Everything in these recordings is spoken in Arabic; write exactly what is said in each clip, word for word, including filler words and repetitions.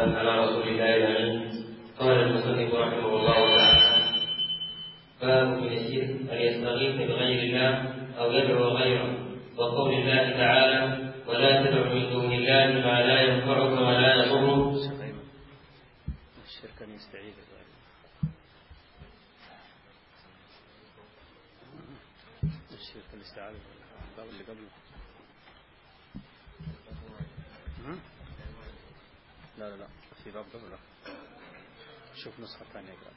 والسلام على رسول الله الأمين. قال المصنف رحمه الله تعالى: باب من الشرك أن يستغيث بغير الله أو يدعو غيره، وقول الله تعالى: ولا تدع من دون الله ما لا ينفعك ولا يضرك. الشرك أن يستعيذ الشرك الاستعاذة الباب اللي قبله. لا لا لا في باب قبله. شوف نسخة ثانية قبل.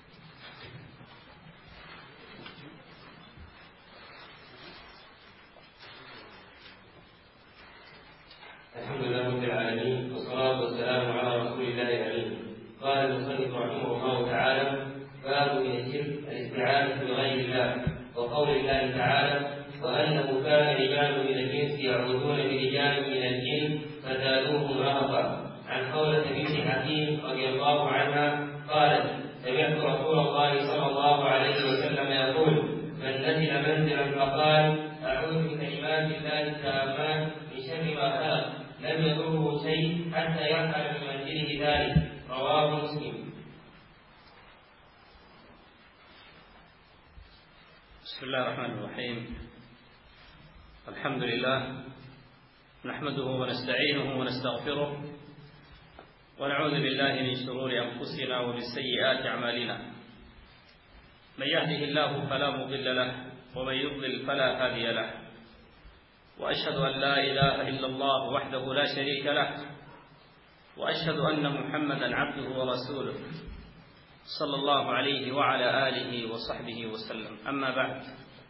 الحمد لله رب العالمين، والصلاة والسلام على رسول الله الأمين. قال المصنف رحمه الله تعالى: باب من الشرك الاستعانة بغير الله، وقول الله تعالى: وأنه كان رجال من الإنس يعوذون برجال من الجن فزادوهم رهقا. عن خولة بنت حكيم رضي الله عنها قالت: سمعت رسول الله صلى الله عليه وسلم يقول: من نزل منزلا فقال: أعوذ بكلمات الله التامات من شر ما خلق، لم يضره شيء حتى يرحل من منزله ذلك. رواه مسلم. بسم الله الرحمن الرحيم. الحمد لله نحمده ونستعينه ونستغفره، ونعوذ بالله من شرور أنفسنا ومن سيئات أعمالنا. من يهده الله فلا مضل له، ومن يضلل فلا هادي له، وأشهد أن لا إله إلا الله وحده لا شريك له، وأشهد أن محمدا عبده ورسوله صلى الله عليه وعلى آله وصحبه وسلم. أما بعد،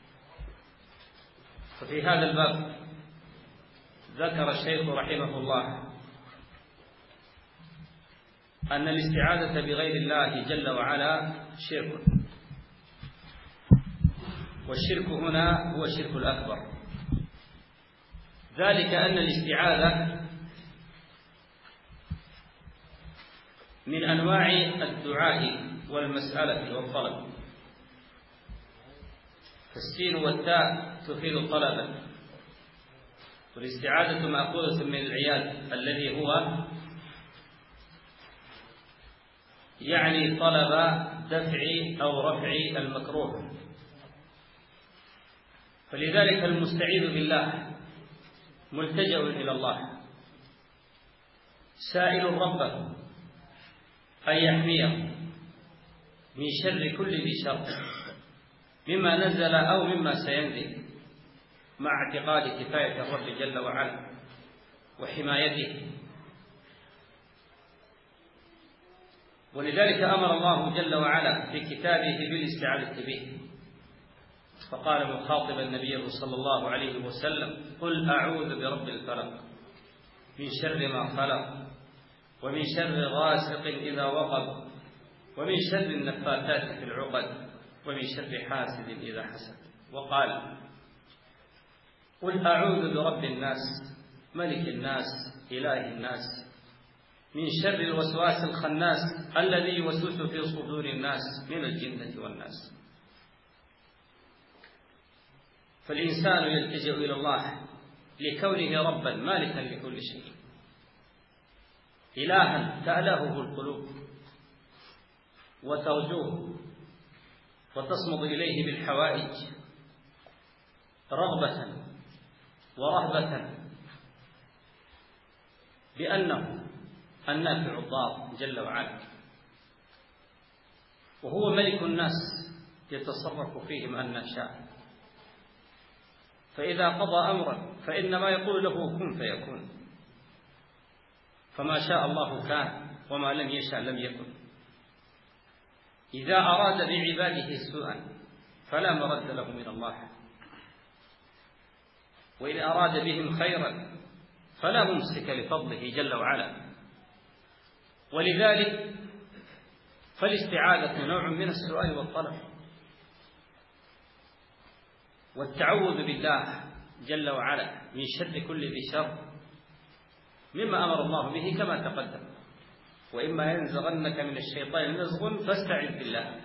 ففي هذا الباب ذكر الشيخ رحمه الله أن الاستعاذة بغير الله جل وعلا شرك، والشرك هنا هو الشرك الأكبر، ذلك أن الاستعاذة من أنواع الدعاء والمسألة والطلب، فالسين والتاء تفيد طلبا، والاستعاذة مأخوذة من العياذ الذي هو يعني طلب دفع أو رفع المكروه. فلذلك المستعيذ بالله ملتجأ إلى الله، سائل ربه أن يحميه من شر كل ذي شر، مما نزل أو مما سينزل، مع اعتقاد كفاية الرب جل وعلا وحمايته. ولذلك أمر الله جل وعلا في كتابه بالاستعاذة به، فقال مخاطبا النبي صلى الله عليه وسلم: قل أعوذ برب الفلق من شر ما خلق، ومن شر غاسق إذا وقب، ومن شر النفاثات في العقد، ومن شر حاسد إذا حسد. وقال: قل أعوذ برب الناس ملك الناس إله الناس من شر الوسواس الخناس الذي يوسوس في صدور الناس من الجنة والناس. فالإنسان يلتجئ إلى الله لكونه ربا مالكا لكل شيء، إلها تألهه القلوب وترجوه وتصمد إليه بالحوائج رغبة ورهبة، بأنه النافع الضار جل وعلا، وهو ملك الناس يتصرف فيهم أن شاء، فإذا قضى أمرا فإنما يقول له كن فيكون، فما شاء الله كان وما لم يشاء لم يكن. إذا أراد بعباده سوءا فلا مرد له من الله، وإن أراد بهم خيرا فلا ممسك لفضله جل وعلا. ولذلك فالاستعاذة نوع من السؤال والطلب والتعوذ بالله جل وعلا من شر كل ذي شر، مما أمر الله به كما تقدم: وإما ينزغنك من الشيطان نزغ فاستعذ بالله.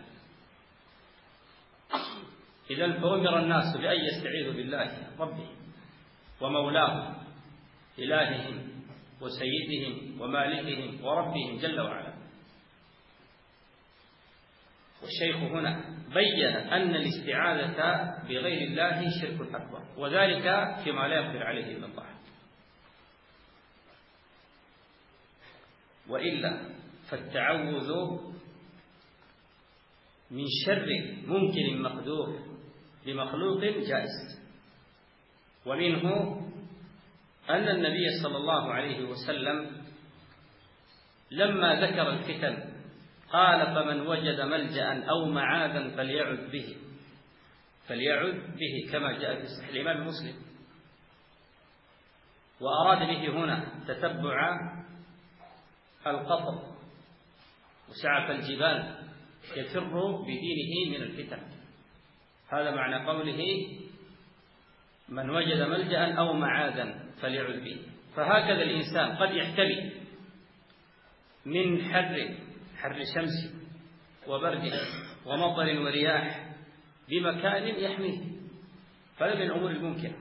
إذن فأمر الناس بأن يستعيذوا بالله ربهم ومولاه إلههم وسيدهم ومالكهم وربهم جل وعلا. والشيخ هنا بين أن الاستعاذة بغير الله شرك أكبر، وذلك فيما لا يقدر عليه إلا الله، وإلا فالتعوذ من شر ممكن مقدور لمخلوق جائز. ومنه أن النبي صلى الله عليه وسلم لما ذكر الفتن قال: فمن وجد ملجأ أو معاذا فليعذ به فليعذ به كما جاء في صحيح الإمام مسلم. وأراد به هنا تتبع القطر وسعف الجبال يفر بدينه من الفتن. هذا معنى قوله: من وجد ملجأ أو معاذا فليعذ به. فهكذا الإنسان قد يحتمي من حر حر شمس وبرد ومطر ورياح بمكان يحميه، فهذا من الأمور الممكنة.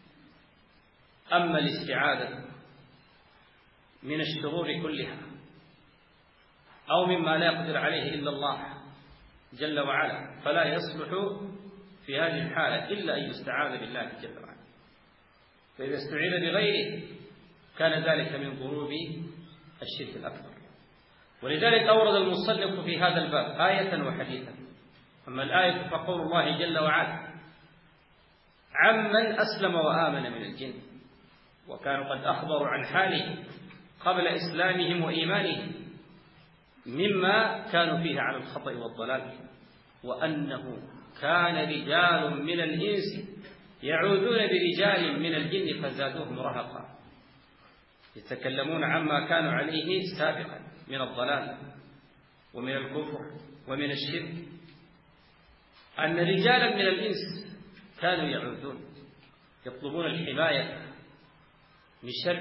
أما الاستعاذة من الشرور كلها أو مما لا يقدر عليه إلا الله جل وعلا فلا يصلح في هذه الحالة إلا أن يستعاذ بالله جل وعلا. فإذا استعيذ بغيره كان ذلك من ضروب الشرك الأكبر. ولذلك أورد المصنف في هذا الباب آية وحديثا. أما الآية فقول الله جل وعلا: عمن أسلم وآمن من الجن، وكانوا قد أخبروا عن حاله قبل إسلامهم وإيمانهم مما كانوا فيه على الخطأ والضلال، وأنه كان رجال من الإنس يعوذون برجال من الجن فزادوهم رهقا، يتكلمون عما كانوا عليه سابقا من الضلال ومن الكفر ومن الشرك، أن رجالا من الإنس كانوا يعوذون يطلبون الحماية من شر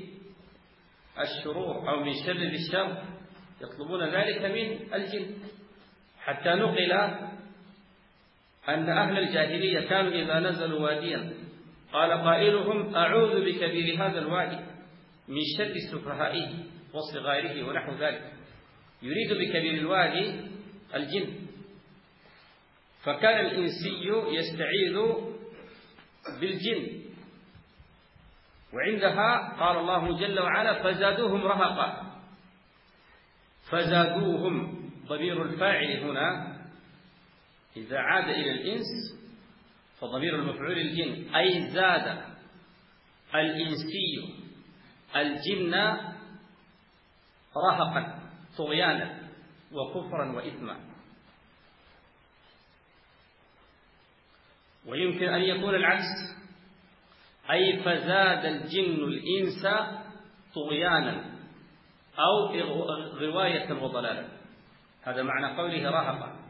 الشرور أو من شر الشر، يطلبون ذلك من الجن. حتى نقل أن أهل الجاهلية كانوا إذا نزلوا واديا قال قائلهم: أعوذ بكبير هذا الوادي من شر سفهائه وصغاره ونحو ذلك، يريد بكبير الوادي الجن. فكان الإنسي يستعيذ بالجن، وعندها قال الله جل وعلا: فزادوهم رهقا. فزادوهم ضمير الفاعل هنا إذا عاد إلى الإنس فضمير المفعول الجن، أي زاد الإنسي الجن رهقا طغيانا وكفرا وإثما. ويمكن أن يكون العكس، أي فزاد الجن الإنس طغيانا أو غواية وضلالا. هذا معنى قوله رهقا.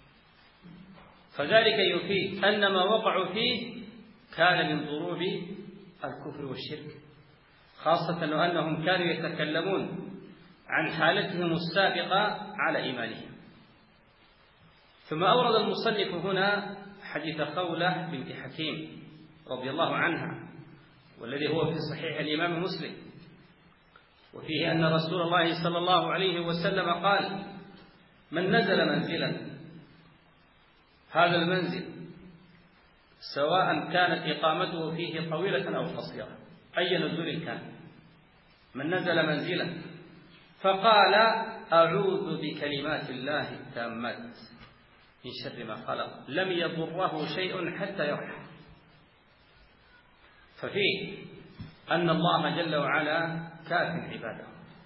فذلك يفيد أن ما وقعوا فيه كان من ضروب الكفر والشرك، خاصة أنهم كانوا يتكلمون عن حالتهم السابقة على إيمانهم. ثم أورد المصنف هنا حديث خولة بنت حكيم رضي الله عنها، والذي هو في صحيح الإمام مسلم، وفيه أن رسول الله صلى الله عليه وسلم قال: من نزل منزلا، هذا المنزل سواء كانت إقامته فيه طويلة أو قصيرة، أي نزول كان، من نزل منزلا فقال: أعوذ بكلمات الله التامات من شر ما خلق، لم يضره شيء حتى يرحم. ففيه أن الله جل وعلا كاف عباده،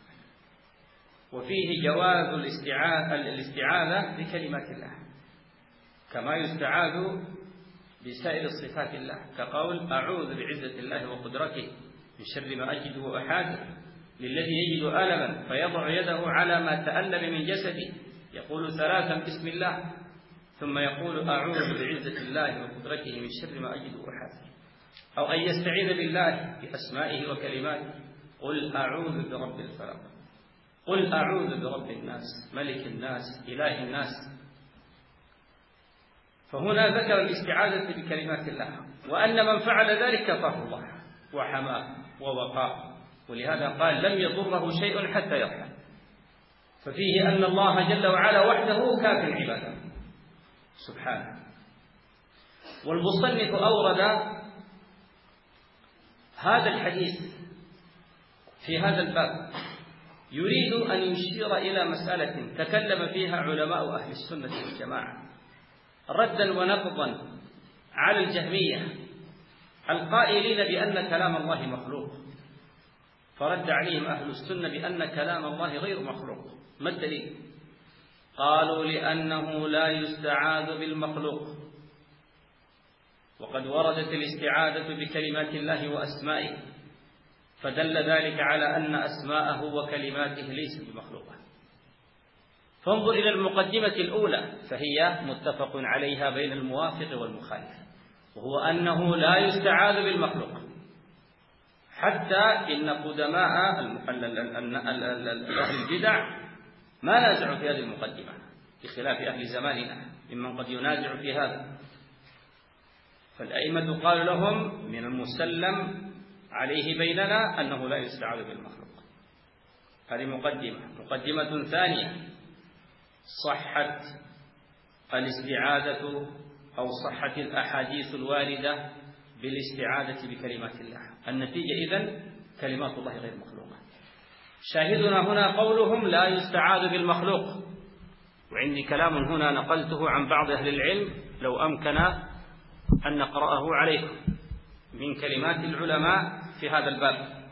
وفيه جواز الاستعاذة بكلمات الله كما يستعاذ بسائر صفات الله، كقول: أعوذ بعزة الله وقدرته من شر ما أجد وأحاذر، للذي يجد ألما فيضع يده على ما تألم من جسده يقول ثلاثا بسم الله، ثم يقول: أعوذ بعزة الله وقدرته من شر ما أجد وأحاذر. أو أن يستعيذ بالله بأسمائه وكلماته: قل أعوذ برب الفلق، قل أعوذ برب الناس، ملك الناس، إله الناس. فهنا ذكر الاستعاذة بكلمات الله، وأن من فعل ذلك كفاه الله وحماه ووقاه ولهذا قال لم يضره شيء حتى يرحل، ففيه أن الله جل وعلا وحده كاف العبادة سبحانه. والمصنف أورد هذا الحديث في هذا الباب يريد أن يشير إلى مسألة تكلم فيها علماء أهل السنة والجماعة ردا ونقضا على الجهمية القائلين بأن كلام الله مخلوق، فرد عليهم أهل السنة بأن كلام الله غير مخلوق. ما الدليل؟ قالوا لأنه لا يستعاذ بالمخلوق، وقد وردت الاستعاذة بكلمات الله وأسمائه، فدل ذلك على أن أسماءه وكلماته ليست بمخلوقة. فانظر إلى المقدمة الأولى فهي متفق عليها بين الموافق والمخالف، وهو أنه لا يستعاذ بالمخلوق، حتى إن قدماء أهل البدع ما نازعوا في هذه المقدمة بخلاف أهل زماننا ممن قد ينازع في هذا. فالأئمة قالوا لهم من المسلم عليه بيننا أنه لا يستعاذ بالمخلوق. هذه مقدمة. مقدمة ثانية: صحت الاستعاذة أو صحت الأحاديث الواردة بالاستعاذة بكلمات الله. النتيجة إذن كلمات الله غير مخلوقة. شاهدنا هنا قولهم لا يستعاذ بالمخلوق، وعندي كلام هنا نقلته عن بعض أهل العلم لو أمكن أن نقرأه عليكم من كلمات العلماء في هذا الباب.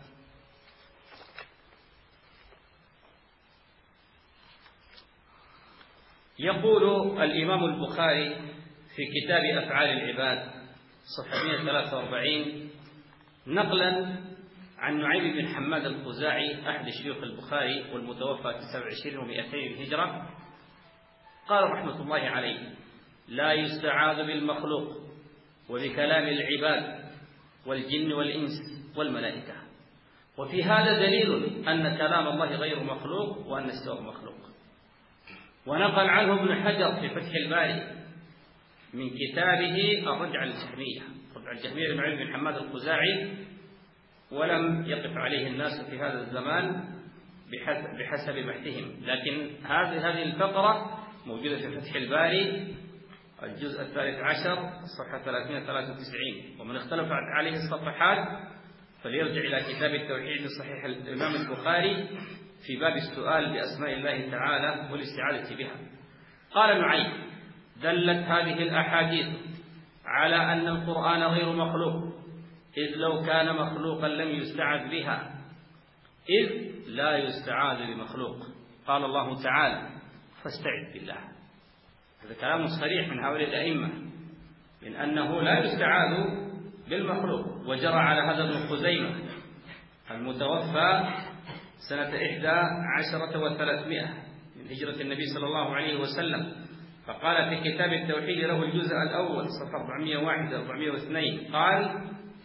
يقول الإمام البخاري في كتاب أفعال العباد صفحة مئة وثلاثة وأربعين نقلا عن نعيم بن حماد الخزاعي أحد شيوخ البخاري والمتوفى في سبع وعشرين ومئتين الهجرة، قال رحمة الله عليه: لا يستعاذ بالمخلوق وبكلام العباد والجن والإنس والملائكة. وفي هذا دليل أن كلام الله غير مخلوق وأن السور مخلوق. ونقل عنه ابن حجر في فتح الباري من كتابه الرجع الجهمية، رجع الجهمية لنعيم بن حماد الخزاعي، ولم يقف عليه الناس في هذا الزمان بحسب بحثهم، لكن هذه هذه الفقرة موجودة في فتح الباري الجزء الثالث عشر صفحة ثلاثمئة وثلاثة وتسعين. ومن اختلفت عليه الصفحات فليرجع إلى كتاب التوحيد صحيح الإمام البخاري في باب السؤال بأسماء الله تعالى والاستعاذة بها. قال نعيم: دلت هذه الأحاديث على أن القرآن غير مخلوق، إذ لو كان مخلوقا لم يستعاذ بها، إذ لا يستعاذ بمخلوق. قال الله تعالى: فاستعذ بالله. هذا كلام صريح من هؤلاء الأئمة من أنه لا يستعاذ بالمخلوق. وجرى على هذا ابن خزيمة المتوفى سنة إحدى عشرة وثلاثمائة من هجرة النبي صلى الله عليه وسلم، فقال في كتاب التوحيد له الجزء الأول صفحة أربعمئة وواحد أربعمئة واثنين قال: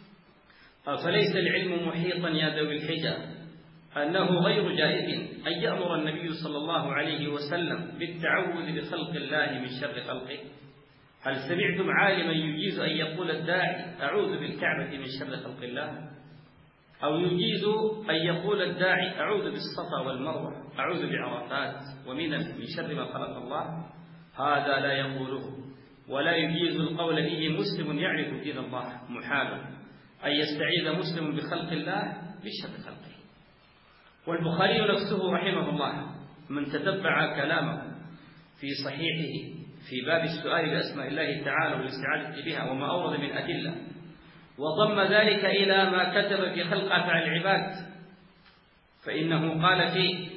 فليس العلم محيطا يا ذوي الحجى أنه غير جائز أن يأمر النبي صلى الله عليه وسلم بالتعوذ بخلق الله من شر خلقه. هل سمعتم عالما يجيز أن يقول الداعي أعوذ بالكعبة من شر خلق الله، أو يجيز أن يقول الداعي أعوذ بالصفا والمروة، أعوذ بعرفات ومنى من شر ما خلق الله؟ هذا لا يقوله ولا يجيز القول به مسلم يعرف دين الله. محال أن يستعيذ مسلم بخلق الله بشر خلقه. والبخاري نفسه رحمه الله من تتبع كلامه في صحيحه في باب السؤال بأسماء الله تعالى والاستعاذة بها وما أورد من أدلة، وضم ذلك إلى ما كتب في خلق أفعال العباد، فإنه قال فيه: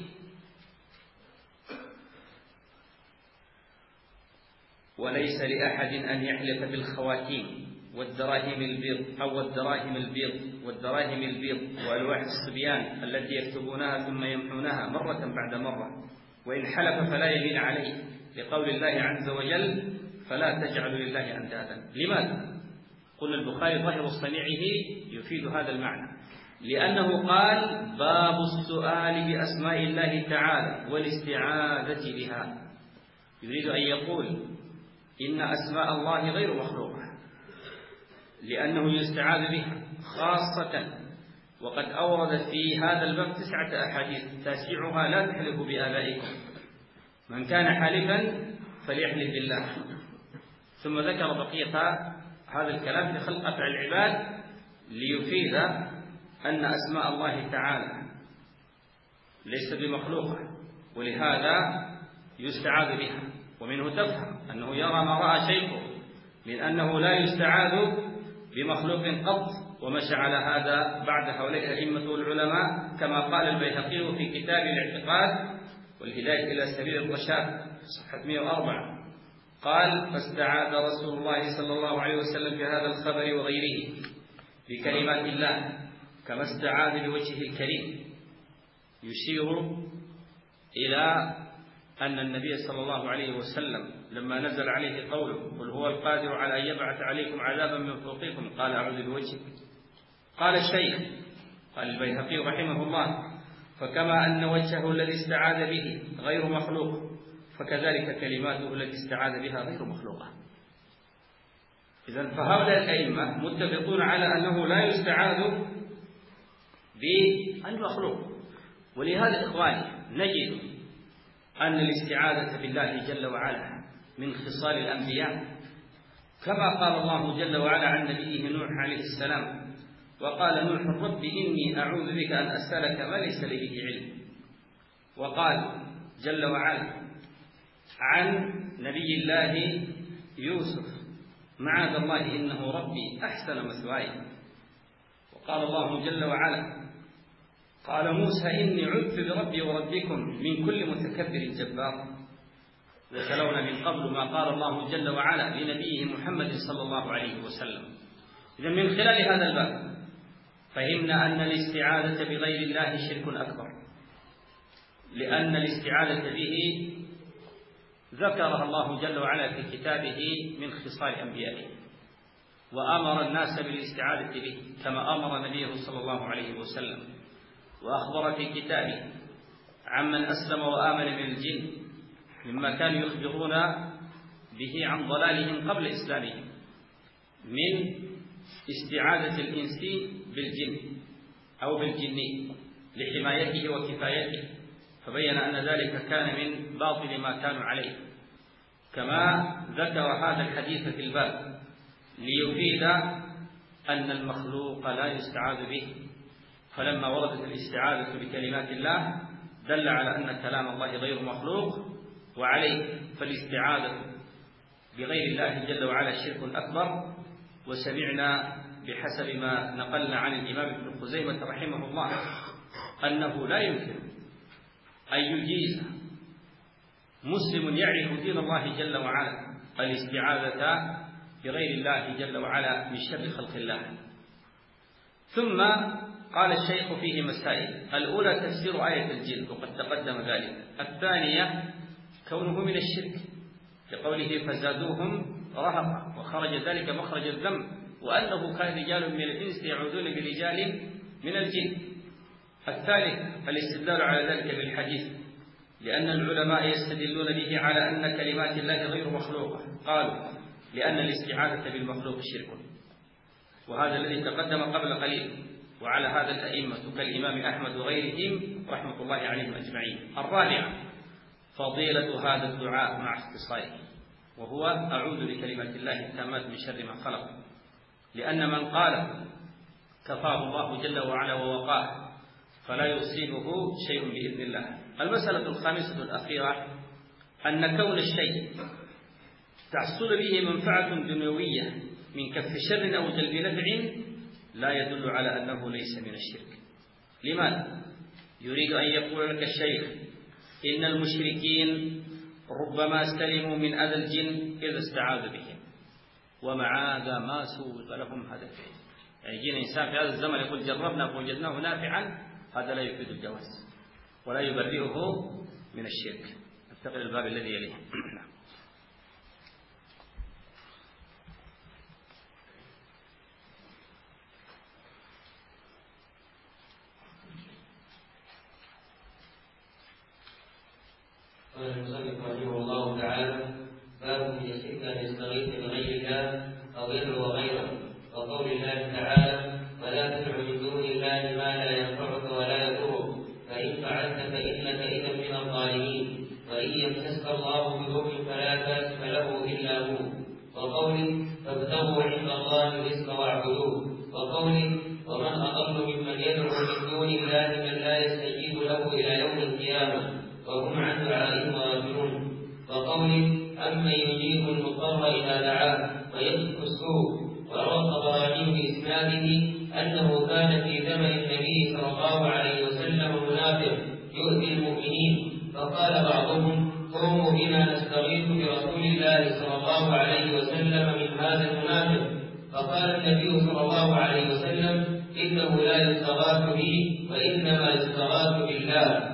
وليس لأحد أن يحلف بالخواتيم والدراهم البيض أو الدراهم البيض والدراهم البيض وألواح الصبيان التي يكتبونها ثم يمحونها مرة بعد مرة، وإن حلف فلا يمين عليه، لقول الله عز وجل: فلا تجعلوا لله أندادا. لماذا؟ قلنا البخاري ظاهر صنيعه يفيد هذا المعنى، لأنه قال: باب السؤال بأسماء الله تعالى والاستعاذة بها. يريد أن يقول إن أسماء الله غير مخلوقة، لأنه يستعاذ بها، خاصة وقد أورد في هذا الباب تسعة أحاديث تاسعها لا تحلفوا بآبائكم، من كان حالفا فليحلف بالله. ثم ذكر بقية هذا الكلام في خلق أفعال العباد ليفيد أن أسماء الله تعالى ليست بمخلوقة، ولهذا يستعاذ بها. ومنه تفهم أنه يرى ما رأى شيخه من أنه لا يستعاذ بمخلوق قط، ومشى على هذا بعد هؤلاء الأئمة والعلماء، كما قال البيهقي في كتاب الاعتقاد والهداية إلى سبيل الرشاد صفحة مئة وأربعة، قال: فاستعاذ رسول الله صلى الله عليه وسلم في هذا الخبر وغيره بكلمات الله كما استعاذ بوجهه الكريم، يشير إلى أن النبي صلى الله عليه وسلم لما نزل عليه قوله: قل هو القادر على أن يبعث عليكم عذابا من فوقكم، قال: أعوذ بوجهك. قال الشيخ، قال البيهقي رحمه الله: فكما أن وجهه الذي استعاذ به غير مخلوق، فكذلك كلماته التي استعاذ بها غير مخلوقة. إذن فهؤلاء الأئمة متفقون على أنه لا يستعاذ بالمخلوق. ولهذا إخواني نجد أن الاستعاذة بالله جل وعلا من خصال الأنبياء، كما قال الله جل وعلا عن نبيه نوح عليه السلام: وقال نوح رب إني أعوذ بك أن أسألك ما ليس لي به علم. وقال جل وعلا عن نبي الله يوسف: معاذ الله إنه ربي أحسن مثواي. وقال الله جل وعلا: قال موسى إني عذت بربي وربكم من كل متكبر جبار. وتلون من قبل ما قال الله جل وعلا لنبيه محمد صلى الله عليه وسلم. إذن من خلال هذا الباب فهمنا أن الاستعاذة بغير الله شرك أكبر، لأن الاستعاذة به ذكرها الله جل وعلا في كتابه من خصال أنبيائه، وأمر الناس بالاستعاذة به كما أمر نبيه صلى الله عليه وسلم، وأخبر في كتابه عمن أسلم وآمن من الجن مما كانوا يخبرون به عن ضلالهم قبل إسلامهم من استعاذة الإنس بالجن أو بالجن لحمايته وكفايته، فبين أن ذلك كان من باطل ما كانوا عليه، كما ذكر هذا الحديث في الباب ليفيد أن المخلوق لا يستعاذ به. فلما وردت الاستعاذة بكلمات الله دل على أن كلام الله غير مخلوق، وعليه فالاستعاذة بغير الله جل وعلا شرك أكبر. وسمعنا بحسب ما نقلنا عن الإمام ابن خزيمة رحمه الله أنه لا يمكن أن يجيز مسلم يعرف دين الله جل وعلا الاستعاذة بغير الله جل وعلا من شر خلق الله. ثم قال الشيخ فيه مسائل: الأولى تفسير آية الجن وقد تقدم ذلك. الثانية كونه من الشرك لقوله فزادوهم رهقا، وخرج ذلك مخرج الذنب، وأنه كان رجال من الإنس يعوذون برجال من الجن. الثالث الاستدلال على ذلك بالحديث، لأن العلماء يستدلون به على أن كلمات الله غير مخلوقة. قالوا لأن الاستعاذة بالمخلوق شرك، وهذا الذي تقدم قبل قليل. وعلى هذا الأئمة كالإمام أحمد وغيرهم رحمة الله عليهم أجمعين. الرابعة فضيلة هذا الدعاء مع اختصاره، وهو أعوذ بكلمات الله التامات من شر ما خلق، لأن من قال كفاه الله جل وعلا ووقاه فلا يصيبه شيء بإذن الله. المسألة الخامسة الأخيرة أن كون الشيء تحصل به منفعة دنيوية من كف شر أو جلب نفع لا يدل على أنه ليس من الشرك. لماذا؟ يريد أن يقول لك الشيخ إن المشركين ربما استلموا من أذى الجن إذا استعاذ بهم، ومع هذا ما سوغ لهم هذا الفعل. يعني يجينا إنسان في هذا الزمن يقول جربنا فوجدناه نافعا، هذا لا يفيد الجواز ولا يبرئه من الشرك. ننتقل الباب الذي يليه. قال المصنف رحمه الله تعالى: باب يشرك ان يستغيث بغير الله او يدعو غيره، وقول الله تعالى: ولا تدع من دون الله ما القيامة وهم عن دعائهم غافلون. وقوله أمن يجيب المضطر إذا دعاه ويكشف السوء. وروى الطبراني بإسناده أنه كان في زمن النبي صلى الله عليه وسلم منافق يؤذي المؤمنين، فقال بعضهم قوموا بنا نستغيث برسول الله صلى الله عليه وسلم من هذا المنافق، فقال النبي صلى الله عليه وسلم إنه لا يستغاث به وإنما يستغاث بالله.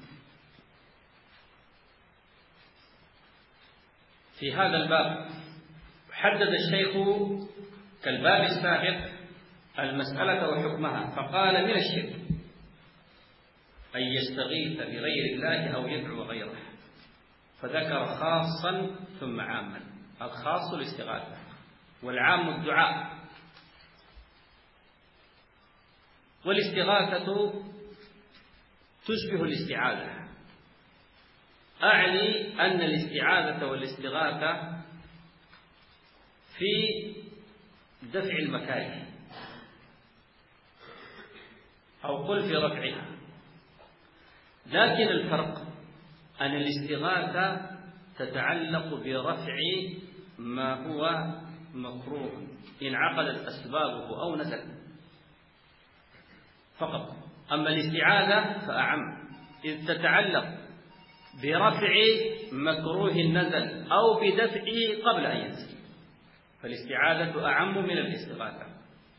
في هذا الباب حدد الشيخ كالباب السابق المسألة وحكمها، فقال من الشرك أن يستغيث بغير الله أو يدعو غيره، فذكر خاصا ثم عاما. الخاص الاستغاثة والعام الدعاء. والاستغاثة تشبه الاستعاذة، أعني أن الاستعاذة والاستغاثة في دفع المكاره أو قل في رفعها، لكن الفرق أن الاستغاثة تتعلق برفع ما هو مكروه انعقدت أسبابه أو نزل فقط، أما الاستعاذة فأعم إذ تتعلق برفع مكروه نزل أو بدفعه قبل أن ينزل، فالاستعاذة أعم من الاستغاثة،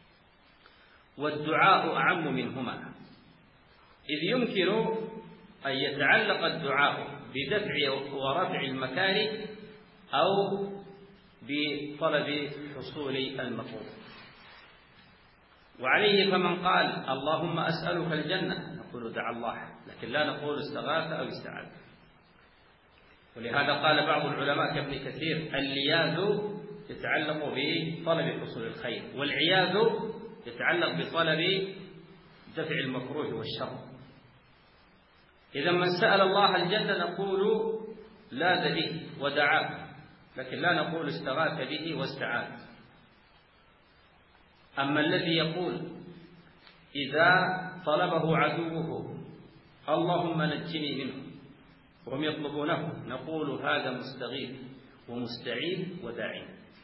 والدعاء أعم منهما، إذ يمكن أن يتعلق الدعاء بدفع ورفع المكاره أو بطلب حصول المطلوب. وعليه فمن قال اللهم أسألك الجنة نقول دعا الله، لكن لا نقول استغاث أو استعاذ. ولهذا قال بعض العلماء كابن كثير اللياذ يتعلق بطلب حصول الخير، والعياذ يتعلق بطلب دفع المكروه والشر. إذا من سأل الله الجنة نقول لاذ به ودعاه، لكن لا نقول استغاث به واستعاذ. أما الذي يقول إذا طلبه عدوه اللهم نجني منه وهم يطلبونه نقول هذا مستغيث ومستعيذ وداعي.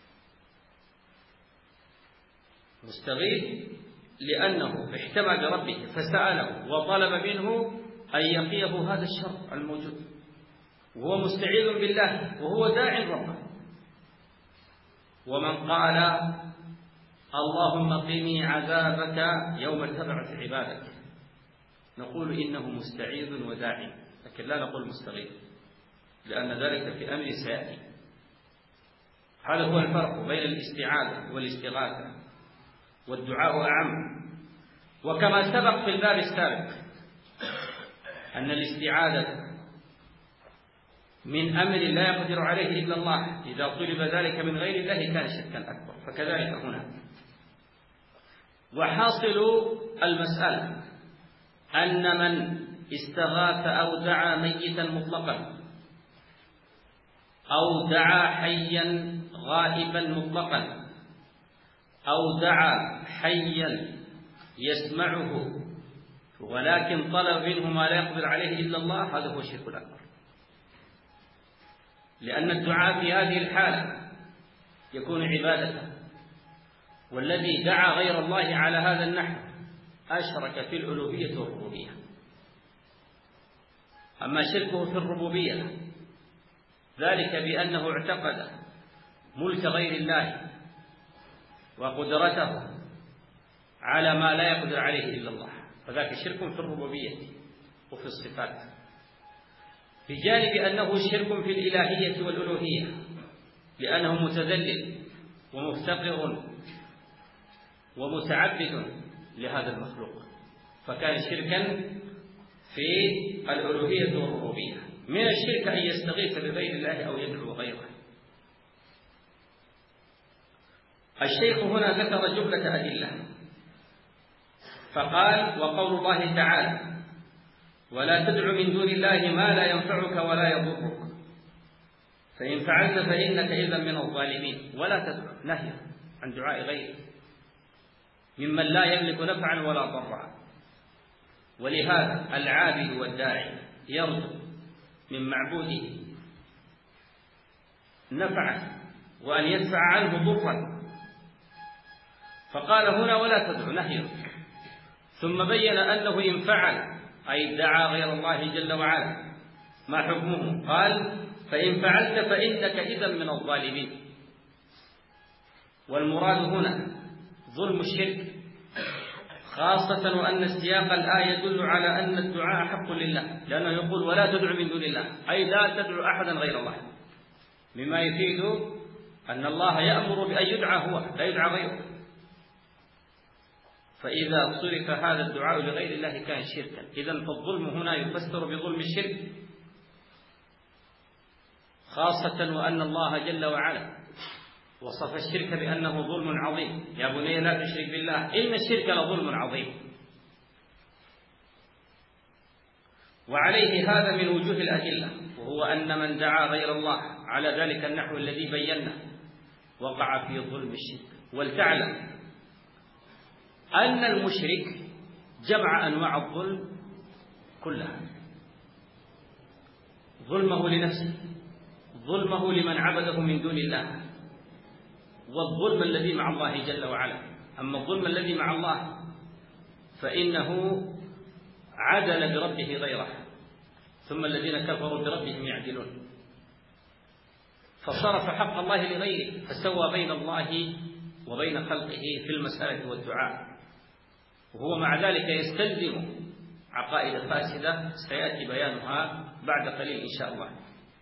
مستغيث لأنه احتمى بربه فسأله وطلب منه أن يقيه هذا الشر الموجود، وهو مستعيذ بالله وهو داع ربه. ومن قال اللهم قني عذابك يوم تبعث عبادك نقول إنه مستعيذ وداعي، لكن لا نقول مستغيث، لأن ذلك في أمر سيأتي. هذا هو الفرق بين الاستعاذة والاستغاثة، والدعاء أعم. وكما سبق في الباب السابق أن الاستعاذة من أمر لا يقدر عليه إلا الله، إذا طلب ذلك من غير الله كان شركا أكبر، فكذلك هنا. وحاصل المسألة أن من استغاث أو دعا ميتا مطلقا أو دعا حيا غائبا مطلقا أو دعا حيا يسمعه ولكن طلب منه ما لا يقدر عليه إلا الله، هذا هو الشرك الأكبر. لأن الدعاء في هذه الحالة يكون عبادة، والذي دعا غير الله على هذا النحو أشرك في الألوهية والربوبية. أما شركه في الربوبية ذلك بأنه اعتقد ملك غير الله وقدرته على ما لا يقدر عليه إلا الله، فذاك شرك في الربوبية وفي الصفات، بجانب أنه شرك في الإلهية والألوهية لأنه متذلل ومفتقر ومتعبد لهذا المخلوق، فكان شركا في الألوهية والربوبية. من الشرك أن يستغيث بغير الله أو يدعو غيره. الشيخ هنا ذكر جملة أدلة فقال وقول الله تعالى ولا تدع من دون الله ما لا ينفعك ولا يضرك فإن فعلت فإنك إذا من الظالمين. ولا تدع نهي عن دعاء غيره ممن لا يملك نفعا ولا ضرا. ولهذا العابد والداعي يرجو من معبوده نفعا وأن يدفع عنه ضرا، فقال هنا ولا تدعو نهي، ثم بين أنه إن فعل أي ادعى غير الله جل وعلا ما حكمه؟ قال فإن فعلت فإنك إذا من الظالمين. والمراد هنا ظلم الشرك، خاصة وأن السياق الآية يدل على أن الدعاء حق لله، لأنه يقول ولا تدعو من دون الله، أي لا تدعو أحدا غير الله، مما يفيد أن الله يأمر بأن يدعى هو لا يدعى غيره. فإذا صرف هذا الدعاء لغير الله كان شركا. إذن فالظلم هنا يفسر بظلم الشرك، خاصة وأن الله جل وعلا وصف الشرك بأنه ظلم عظيم. يا بني لا تشرك بالله إن الشرك لظلم عظيم. وعليه هذا من وجوه الأدلة، وهو أن من دعا غير الله على ذلك النحو الذي بينا وقع في ظلم الشرك. ولتعلم أن المشرك جمع أنواع الظلم كلها: ظلمه لنفسه، ظلمه لمن عبده من دون الله، والظلم الذي مع الله جل وعلا. أما الظلم الذي مع الله فإنه عدل بربه غيره، ثم الذين كفروا بربهم يعدلون، فصرف حق الله لغيره، فسوى بين الله وبين خلقه في المسألة والدعاء، وهو مع ذلك يستلزم عقائد فاسدة سيأتي بيانها بعد قليل إن شاء الله.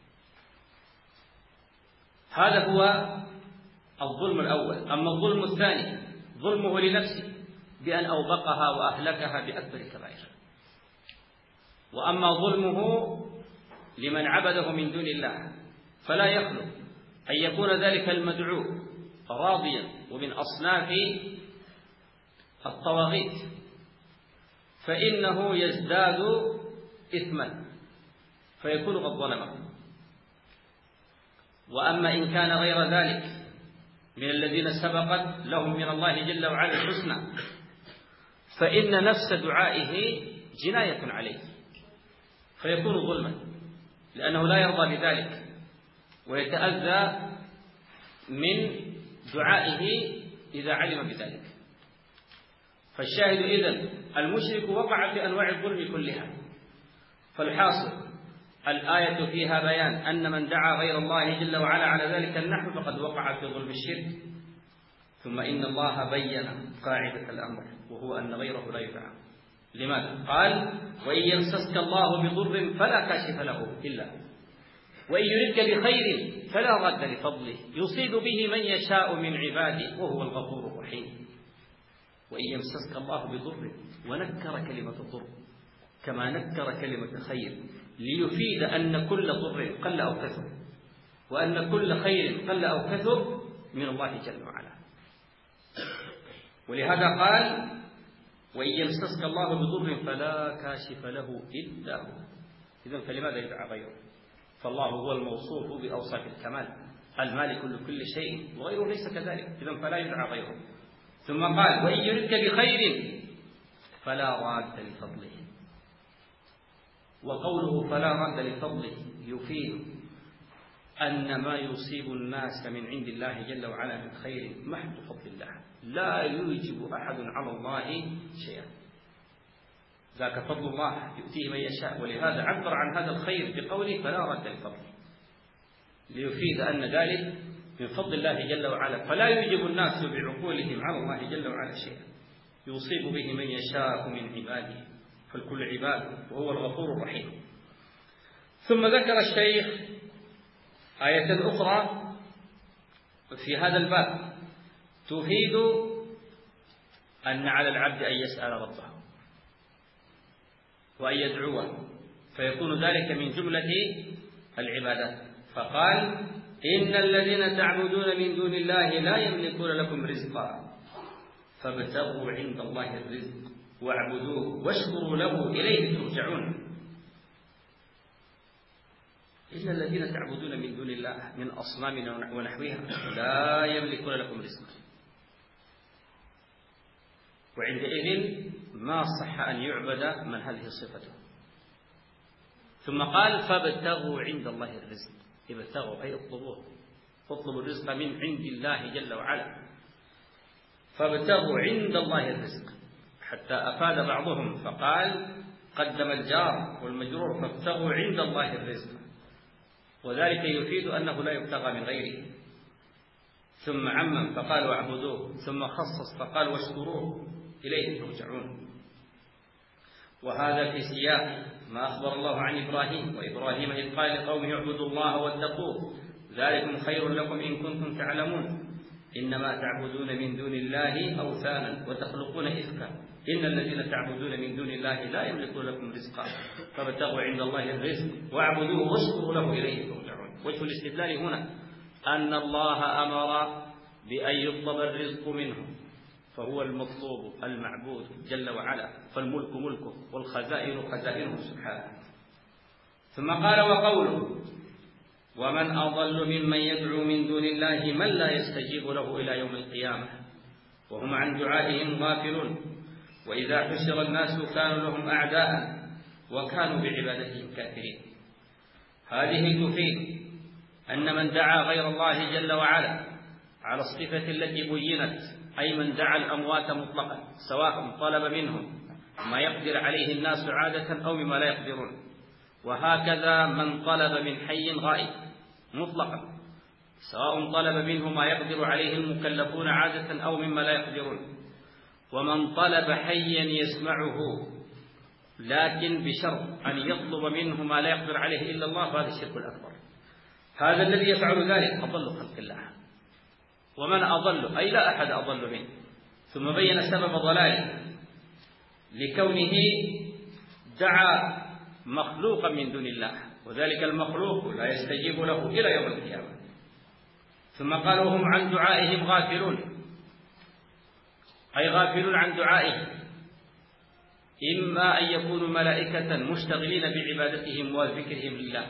هذا هو الظلم الأول. أما الظلم الثاني ظلمه لنفسه بأن أوبقها وأهلكها بأكبر الكبائر. وأما ظلمه لمن عبده من دون الله فلا يخلو أن يكون ذلك المدعو راضيا ومن أصناف الطواغيت، فإنه يزداد إثما فيكون قد ظلمه. وأما إن كان غير ذلك من الذين سبقت لهم من الله جل وعلا الحسنى فإن نفس دعائه جناية عليه فيكون ظلما، لأنه لا يرضى بذلك ويتأذى من دعائه إذا علم بذلك. فالشاهد إذن المشرك وقع في أنواع الظلم كلها. فالحاصل الآية فيها بيان أن من دعا غير الله جل وعلا على ذلك النحو فقد وقع في ظلم الشرك. ثم إن الله بين قاعدة الأمر، وهو أن غيره لا يدعى. لماذا؟ قال وإن يمسسك الله بضر فلا كاشف له إلا، وإن يردك بخير فلا راد لفضله يصيب به من يشاء من عباده وهو الغفور الرحيم. وإن يمسسك الله بضر، ونكر كلمة الضر كما نكر كلمة خير ليفيد أن كل ضر قل أو كثر، وأن كل خير قل أو كثر من الله جل وعلا. ولهذا قال وإن يمسسك الله بضر فلا كاشف له إلا هو. إذن فلماذا يدعى غيره؟ فالله هو الموصوف بأوصاف الكمال، المالك لكل شيء، وغيره ليس كذلك، إذن فلا يدعى غيره. ثم قال وإن يردك بخير فلا راد لفضله. وقوله فلا راد لفضله يفيد أن ما يصيب الناس من عند الله جل وعلا من خير محض فضل الله، لا يوجب أحد على الله شيئا، ذاك فضل الله يؤتيه من يشاء. ولهذا عبر عن هذا الخير بقوله فلا راد لفضله، ليفيد أن ذلك من فضل الله جل وعلا، فلا يوجب الناس بعقولهم على الله جل وعلا شيئا، يصيب به من يشاء من عباده، فالكل عباد وهو الغفور الرحيم. ثم ذكر الشيخ آية أخرى في هذا الباب تفيد أن على العبد أن يسأل ربه وأن يدعوه، فيكون ذلك من جملة العبادات. فقال إن الذين تعبدون من دون الله لا يملكون لكم رزقا فابتغوا عند الله الرزق واعبدوه واشكروا له إليه ترجعون. إن الذين تعبدون من دون الله من أصنام ونحوها لا يملكون لكم رزقا، وعندئذ ما صح أن يعبد من هذه صفته. ثم قال فابتغوا عند الله الرزق. ابتغوا أي اطلبوه، اطلبوا الرزق من عند الله جل وعلا. فابتغوا عند الله الرزق، حتى أفاد بعضهم فقال قدم الجار والمجرور فابتغوا عند الله الرزق، وذلك يفيد أنه لا يبتغى من غيره. ثم عمم فقال واعبدوه، ثم خصص فقال واشكروه إليه ترجعون. وهذا في سياق ما أخبر الله عن إبراهيم، وإبراهيم إذ قال لقومه اعبدوا الله واتقوه ذلكم خير لكم إن كنتم تعلمون إنما تعبدون من دون الله أوثانا وتخلقون إفكا إن الذين تعبدون من دون الله لا يملكون لكم رزقا فابتغوا عند الله الرزق واعبدوه واشكروا له إليه ترجعون. وجه الاستدلال هنا أن الله أمر بأن يطلب الرزق منه، فهو المطلوب المعبود جل وعلا، فالملك ملكه والخزائن خزائنه سبحانه. ثم قال وقوله ومن أضل ممن يدعو من دون الله من لا يستجيب له إلى يوم القيامة وهم عن دعائهم غافلون وإذا حشر الناس كانوا لهم أعداء وكانوا بعبادتهم كافرين. هذه تفيد أن من دعا غير الله جل وعلا على الصفة التي بينت، أي من دعا الأموات مطلقا سواء طلب منهم ما يقدر عليه الناس عادة أو مما لا يقدرون، وهكذا من طلب من حي غائب مطلقا سواء طلب منه ما يقدر عليه المكلفون عادة أو مما لا يقدرون، ومن طلب حيا يسمعه لكن بشرط أن يطلب منه ما لا يقدر عليه إلا الله، فهذا الشرك الأكبر. هذا الذي يفعل ذلك أضل خلق الله. ومن أضل أي لا أحد أضل منه. ثم بين سبب ضلاله لكونه دعا مخلوقا من دون الله، وذلك المخلوق لا يستجيب له إلى يوم القيامة. ثم قال وهم عن دعائهم غافلون، أي غافلون عن دعائهم، إما أن يكونوا ملائكة مشتغلين بعبادتهم وذكرهم لله،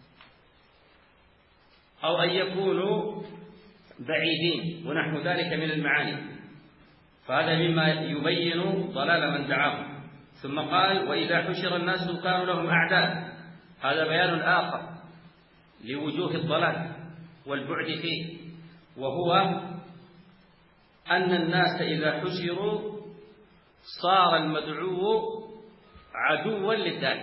أو أن يكونوا بعيدين ونحو ذلك من المعاني، فهذا مما يبين ضلال من دعاهم. ثم قال وإذا حشر الناس كانوا لهم أعداء، هذا بيان آخر لوجوه الضلال والبعد فيه، وهو أن الناس إذا حشروا صار المدعو عدوا للداعي.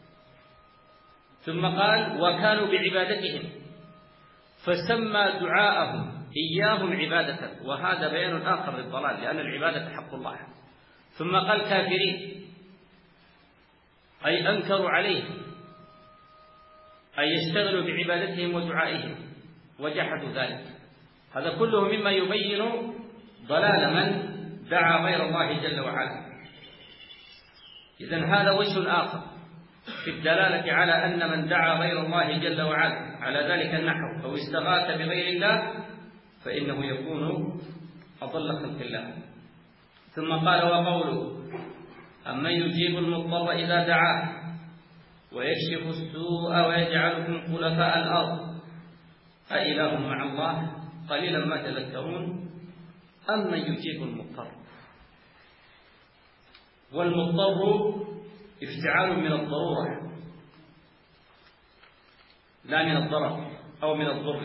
ثم قال وكانوا بعبادتهم، فسمى دعاءهم إياهم عبادة، وهذا بيان آخر للضلال لأن العبادة حق الله. ثم قال كافرين، أي أنكروا عليه، أي يشتغلوا بعبادتهم ودعائهم وجحدوا ذلك. هذا كله مما يبين ضلال من دعا غير الله جل وعلا. إذن هذا وجه آخر في الدلالة على أن من دعا غير الله جل وعلا على ذلك النحو أو استغاث بغير الله فإنه يكون أضل خلق الله. ثم قال وقوله أمن يجيب المضطر إذا دعاه ويكشف السوء ويجعلكم خلفاء الأرض أإله مع الله قليلا ما تذكرون. أمن يجيب المضطر، والمضطر افتعال من الضرورة لا من الضرر أو من الضر.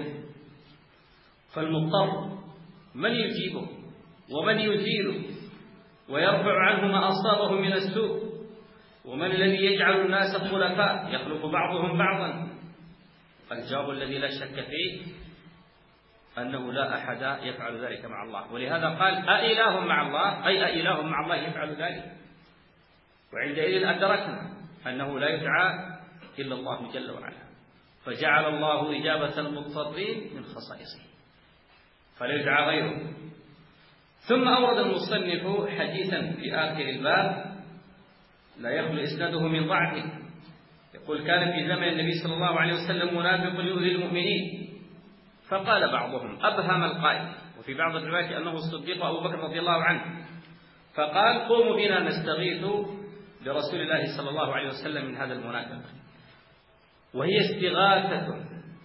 فالمضطر من يجيبه ومن يزيله ويرفع عنه ما أصابه من السوء، ومن الذي يجعل الناس خلفاء يخلق بعضهم بعضا. الجواب الذي لا شك فيه أنه لا أحد يفعل ذلك مع الله، ولهذا قال أإله مع الله، أي أإله مع الله يفعل ذلك. وعندئذ أدركنا أنه لا يدعى إلا الله جل وعلا، فجعل الله إجابة المضطرين من خصائصه فلا يدعى غيره. ثم أورد المصنف حديثا في آخر الباب لا يخلو إسناده من ضعف، يقول كان في زمن النبي صلى الله عليه وسلم منافق يؤذي المؤمنين، فقال بعضهم أبهم القائل، وفي بعض الروايات أنه الصديق أبو بكر رضي الله عنه، فقال قوموا بنا نستغيث برسول الله صلى الله عليه وسلم من هذا المنافق. وهي استغاثة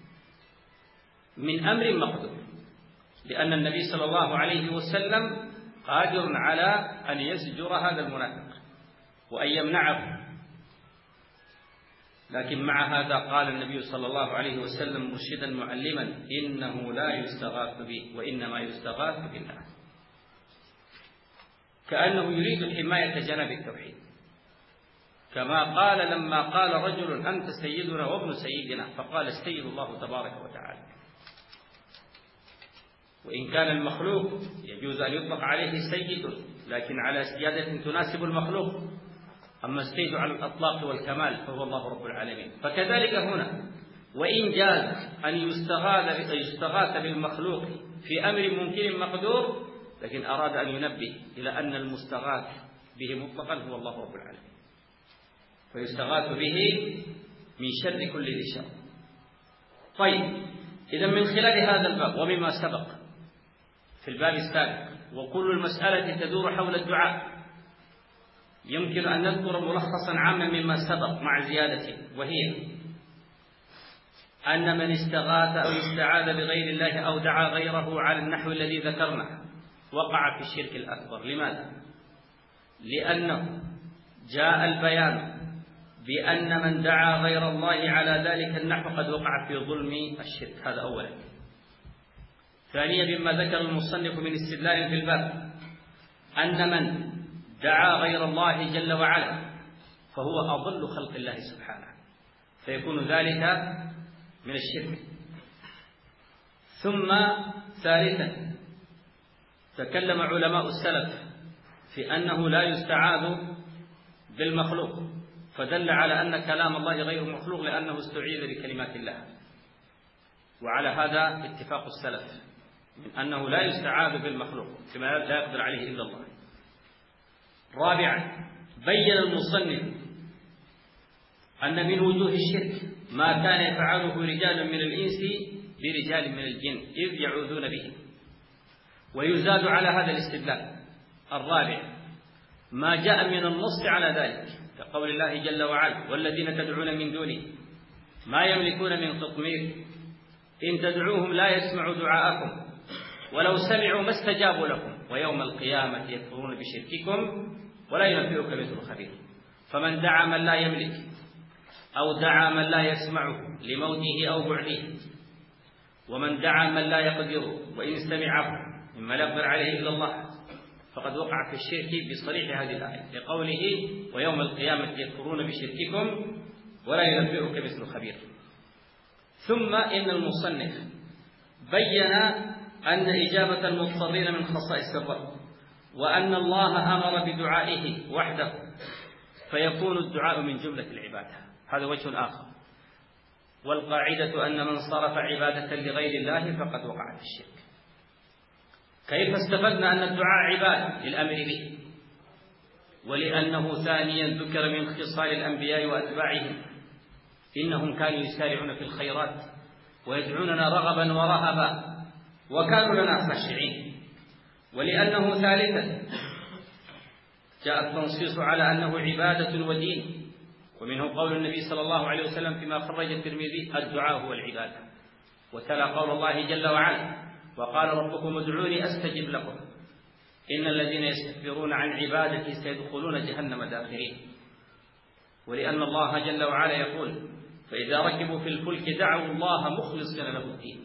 من أمر مقدور، لأن النبي صلى الله عليه وسلم قادر على أن يزجر هذا المنافق وأن يمنعه، لكن مع هذا قال النبي صلى الله عليه وسلم مرشدا معلما: إنه لا يستغاث بي وإنما يستغاث بالله، كأنه يريد الحماية جانب التوحيد، كما قال لما قال رجل: أنت سيدنا وابن سيدنا، فقال: السيد الله تبارك وتعالى. وإن كان المخلوق يجوز أن يطلق عليه سيد، لكن على سيادة تناسب المخلوق، أما السيد على الأطلاق والكمال فهو الله رب العالمين. فكذلك هنا، وإن جاز أن يستغاث يستغاث بالمخلوق في أمر ممكن مقدور، لكن أراد أن ينبه إلى أن المستغاث به مطلقا هو الله رب العالمين، فيستغاث به من شر كل ذي شر. طيب، إذا من خلال هذا الباب ومما سبق في الباب السابق، وكل المسألة تدور حول الدعاء، يمكن أن نذكر ملخصا عاما مما سبق مع زيادة، وهي أن من استغاث أو استعاذ بغير الله أو دعا غيره على النحو الذي ذكرنا وقع في الشرك الأكبر. لماذا؟ لأنه جاء البيان بأن من دعا غير الله على ذلك النحو قد وقع في ظلم الشرك. هذا أولا. ثانيا، مما ذكر المصنف من استدلال في الباب، أن من دعا غير الله جل وعلا فهو أضل خلق الله سبحانه، فيكون ذلك من الشرك. ثم ثالثا، تكلم علماء السلف في أنه لا يستعاذ بالمخلوق، فدل على أن كلام الله غير مخلوق لأنه استعيذ بكلمات الله، وعلى هذا اتفاق السلف من أنه لا يستعاذ بالمخلوق كما لا يقدر عليه إلا الله. رابعا، بين المصنف أن من وجوه الشرك ما كان يفعله رجال من الإنس برجال من الجن إذ يعوذون به، ويزاد على هذا الاستدلال. الرابع، ما جاء من النص على ذلك كقول الله جل وعلا: والذين تدعون من دونه ما يملكون من قطمير إن تدعوهم لا يسمعوا دعاءكم ولو سمعوا ما استجابوا لكم ويوم القيامة يكفرون بشرككم ولا ينبئك مثل خبير. فمن دعا من لا يملك أو دعا من لا يسمعه لموته أو بعده، ومن دعا من لا يقدر وإن سمعه مما لا يقدر عليه إلا الله، فقد وقع في الشرك بصريح هذه الآية لقوله: ويوم القيامة يكفرون بشرككم ولا ينبئك مثل خبير. ثم إن المصنف بين أن إجابة المضطرين من خصائص الرب، وأن الله أمر بدعائه وحده، فيكون الدعاء من جملة العبادة. هذا وجه آخر. والقاعدة أن من صرف عبادة لغير الله فقد وقع في الشرك. كيف استفدنا أن الدعاء عبادة للأمر به؟ ولأنه ثانيا ذكر من خصال الأنبياء وأتباعهم إنهم كانوا يسارعون في الخيرات ويدعوننا رغبا ورهبا وكانوا لنا خاشعين. ولأنه ثالثا جاء التنصيص على أنه عبادة ودين، ومنه قول النبي صلى الله عليه وسلم فيما خرج الترمذي: الدعاء هو العبادة. وتلا قول الله جل وعلا: وقال ربكم ادعوني أستجب لكم إن الذين يستكبرون عن عبادتي سيدخلون جهنم داخرين. ولأن الله جل وعلا يقول: فإذا ركبوا في الفلك دعوا الله مخلصين له الدين،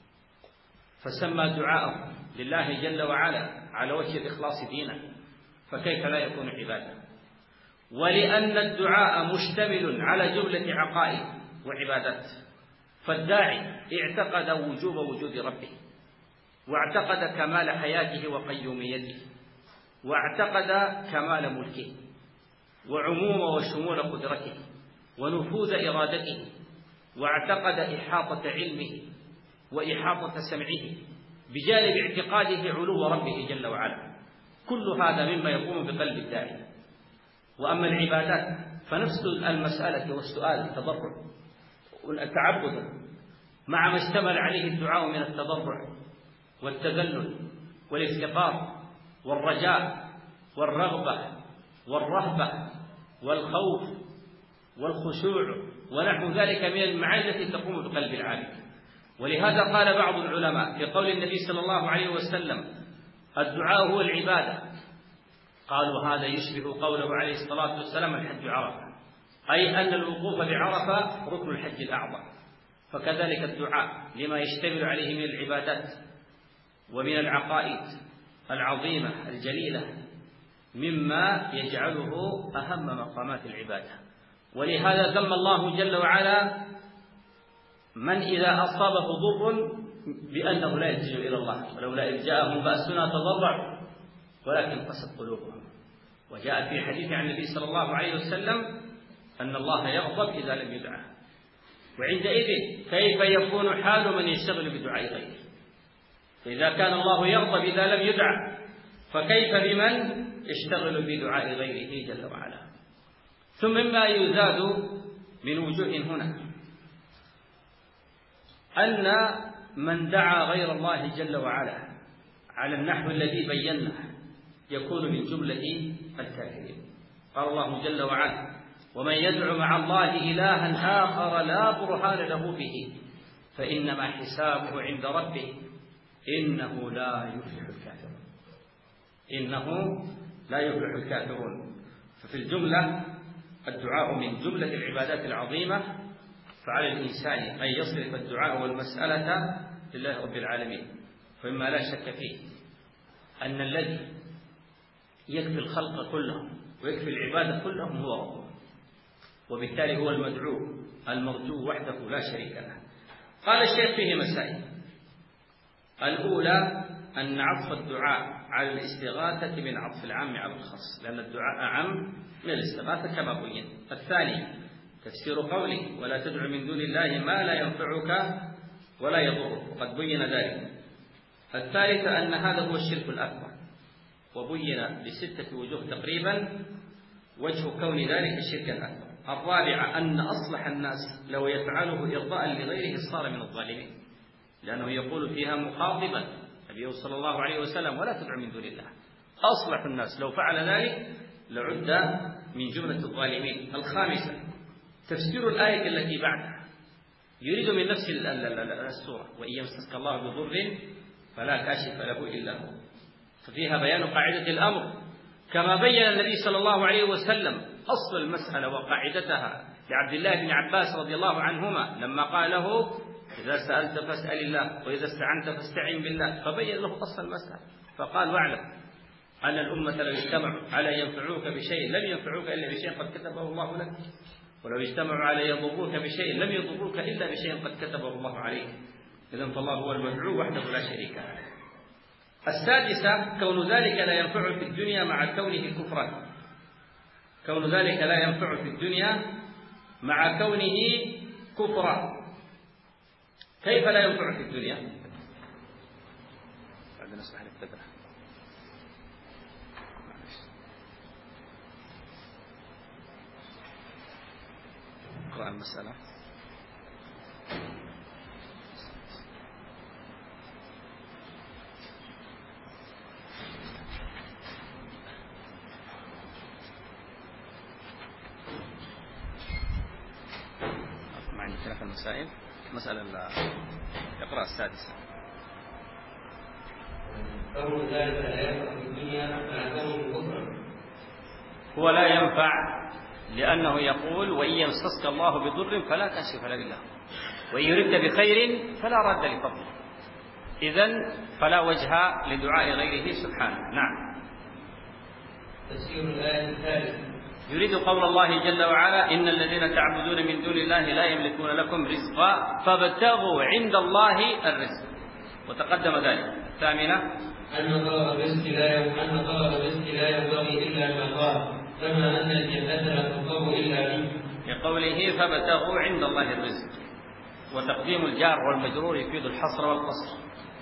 فسمى دعاءه لله جل وعلا على وجه الإخلاص دينا، فكيف لا يكون عبادة؟ ولأن الدعاء مشتمل على جملة عقائد وعبادات، فالداعي اعتقد وجوب وجود ربه، واعتقد كمال حياته وقيوميته، واعتقد كمال ملكه وعموم وشمول قدرته ونفوذ إرادته، واعتقد إحاطة علمه وإحاطة سمعه، بجانب اعتقاده علو ربه جل وعلا. كل هذا مما يقوم بقلب الداعي. وأما العبادات فنفس المسألة والسؤال التضرع والتعبد مع ما اشتمل عليه الدعاء من التضرع والتذلل والافتقار والرجاء والرغبة والرهبة والخوف والخشوع ونحو ذلك من المعاني التي تقوم بقلب العابد. ولهذا قال بعض العلماء في قول النبي صلى الله عليه وسلم: الدعاء هو العبادة، قالوا هذا يشبه قوله عليه الصلاة والسلام: الحج عرفة. أي أن الوقوف بعرفة ركن الحج الأعظم، فكذلك الدعاء لما يشتمل عليه من العبادات ومن العقائد العظيمة الجليلة مما يجعله أهم مقامات العبادة. ولهذا ذم الله جل وعلا من إذا أصابه ضر بأنه لا يلجأ إلى الله، ولولا إذ جاءهم بأسنا تضرعوا ولكن قست قلوبهم. وجاء في حديث عن النبي صلى الله عليه وسلم أن الله يغضب إذا لم يدعى، وعندئذ كيف يكون حال من يشتغل بدعاء غيره؟ فإذا كان الله يغضب إذا لم يدعى فكيف بمن يشتغل بدعاء غيره جل وعلا؟ ثم مما يزاد من وجوه هنا أن من دعا غير الله جل وعلا على النحو الذي بيناه يكون من جملة الكافرين. قال الله جل وعلا: ومن يدعو مع الله إلها آخر لا برهان له به فإنما حسابه عند ربه إنه لا يفلح الكافرون. إنه لا يفلح الكافرون. ففي الجملة الدعاء من جملة العبادات العظيمة، فعلى الإنسان أن يصرف الدعاء والمسألة لله رب العالمين. فمما لا شك فيه أن الذي يكفي الخلق كلهم ويكفي العبادة كلهم هو ربه، وبالتالي هو المدعو المرجو وحده لا شريك له. قال الشيخ فيه مسائل. الأولى أن عطف الدعاء على الاستغاثة من عطف العام على الخاص، لأن الدعاء أعم من الاستغاثة كما بين. الثاني تفسير قوله: ولا تدع من دون الله ما لا ينفعك ولا يضرك، وقد بين ذلك. الثالثة أن هذا هو الشرك الأكبر، وبين بستة وجوه تقريبا وجه كون ذلك الشرك الأكبر. الرابعة أن أصلح الناس لو يفعله إرضاء لغيره صار من الظالمين، لأنه يقول فيها مخاطبا النبي صلى الله عليه وسلم: ولا تدع من دون الله. أصلح الناس لو فعل ذلك لعد من جملة الظالمين. الخامسة تفسير الآية التي بعدها، يريد من نفس السورة: وإن يمسسك الله بضر فلا كاشف له إلا هو. ففيها بيان قاعدة الأمر كما بين النبي صلى الله عليه وسلم أصل المسألة وقاعدتها لعبد الله بن عباس رضي الله عنهما لما قال له: إذا سألت فاسأل الله وإذا استعنت فاستعن بالله، فبين له أصل المسألة فقال: واعلم أن الأمة لو اجتمعوا على ينفعوك بشيء لم ينفعوك إلا بشيء قد كتبه الله لك، ولو اجتمعوا على يضروك بشيء لم يضروك إلا بشيء قد كتبه الله عليك. إذن فالله هو المدعو وحده لا شريك له. السادسة كون ذلك لا ينفع في الدنيا مع كونه كفرا. كون ذلك لا ينفع في الدنيا مع كونه كفرا. كيف لا ينفع في الدنيا؟ بعدين اسمح لك تقرأ. اقرأ المسألة. معي ثلاث المسائل. مسألة اقرأ السادسة. كون ذلك لا ينفع في الدنيا مع كونه كفرا. هو لا ينفع لأنه يقول: وإن يمسسك الله بضر فلا كاشف له إلا هو، وإن يردك بخير فلا راد لفضله. إذن فلا وجه لدعاء غيره سبحانه. نعم. تفسير الآية الثالثة يريد قول الله جل وعلا: إن الذين تعبدون من دون الله لا يملكون لكم رزقا فابتغوا عند الله الرزق، وتقدم ذلك. الثامنة أن طلب الرزق لا أن طلب الرزق لا ينبغي إلا من الله، كما أن الجنة لا تطلب إلا منه، لقوله فابتغوا عند الله الرزق. وتقديم الجار والمجرور يفيد الحصر والقصر.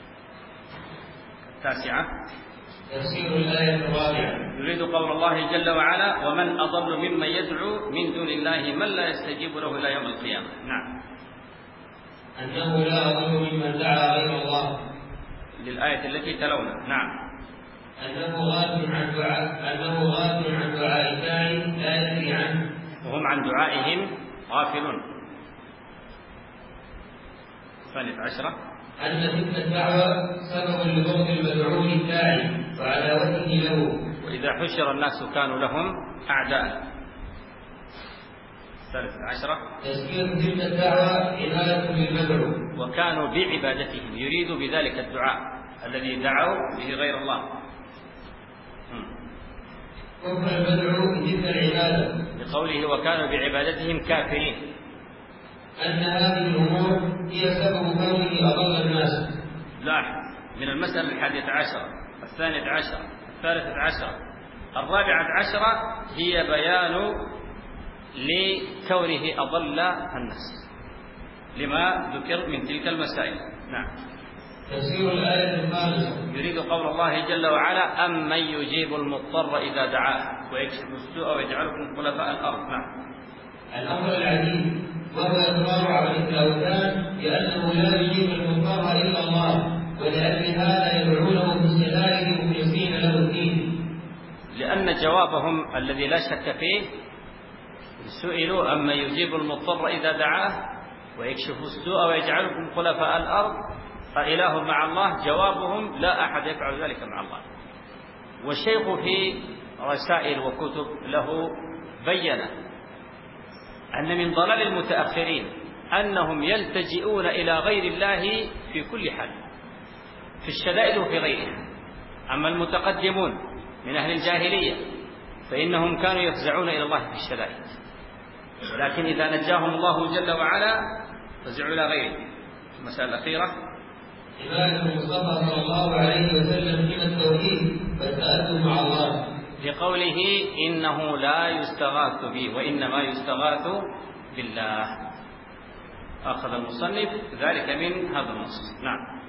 التاسعة تفسير الآية الرابعة يريد قول الله جل وعلا: ومن أضل ممن يدعو من دون الله من لا يستجيب له إلى يوم القيامة. نعم. أنه لا أضل ممن دعا غير الله، للآية التي تلونا. نعم. أنه غافل عن دعاء أنه غافل عن دعاء الداعي لا يدري عنه، وهم عن دعائهم غافلون. الثالث عشرة أن تلك الدعوة سبب لبغض المدعو الداعي وعداوته له، وإذا حشر الناس كانوا لهم أعداء. الثالثة عشرة تزكية تلك الدعوة عناية بالمدعو، وكانوا بعبادتهم يريد بذلك الدعاء الذي دعوا به غير الله. كفر المدعو بتلك العبادة بقوله وكانوا بعبادتهم كافرين، أن هذه الأمور هي سبب كونه أضل الناس. لاحظ من المسألة الحادية عشرة، الثانية عشرة، الثالثة عشرة، الرابعة عشرة هي بيان لكونه أضل الناس لما ذكر من تلك المسائل. نعم. تفسير الآية الخامسة يريد قول الله جل وعلا أمن يجيب المضطر إذا دعاه ويكشف السوء ويجعلكم خلفاء الأرض. نعم. الأمر العجيب وهو إقرار عبد الأوثان بأنه لا يجيب المضطر إلا الله، ولأجل هذا يدعونه باستغلال مخلصين له الدين. لأن جوابهم الذي لا شك فيه سئلوا أما يجيب المضطر إذا دعاه ويكشف السوء ويجعلكم خلفاء الأرض أإله مع الله؟ جوابهم لا أحد يفعل ذلك مع الله. والشيخ في رسائل وكتب له بين أن من ضلال المتأخرين أنهم يلتجئون إلى غير الله في كل حال، في الشدائد وفي غيرها. أما المتقدمون من أهل الجاهلية فإنهم كانوا يفزعون إلى الله في الشدائد، ولكن إذا نجاهم الله جل وعلا فزعوا إلى غيره. المسألة الأخيرة عبادة المصطفى صلى الله عليه وسلم من التوحيد فالتأدب مع الله، لقوله إنه لا يستغاث به وإنما يستغاث بالله. أخذ المصنف ذلك من هذا النص. نعم.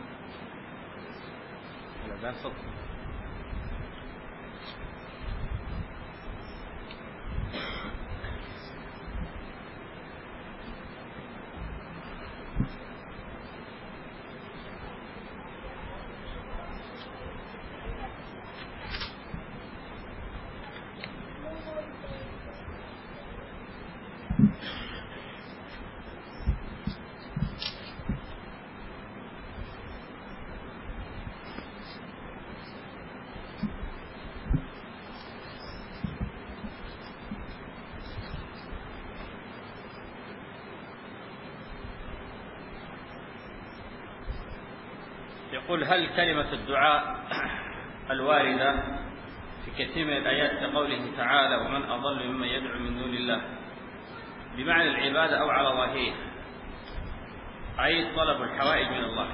يقول هل كلمة الدعاء الواردة في كثير من الآيات كقوله تعالى ومن أضل ممن يدعو من دون الله بمعنى العبادة أو على ظاهره أي طلب الحوائج من الله؟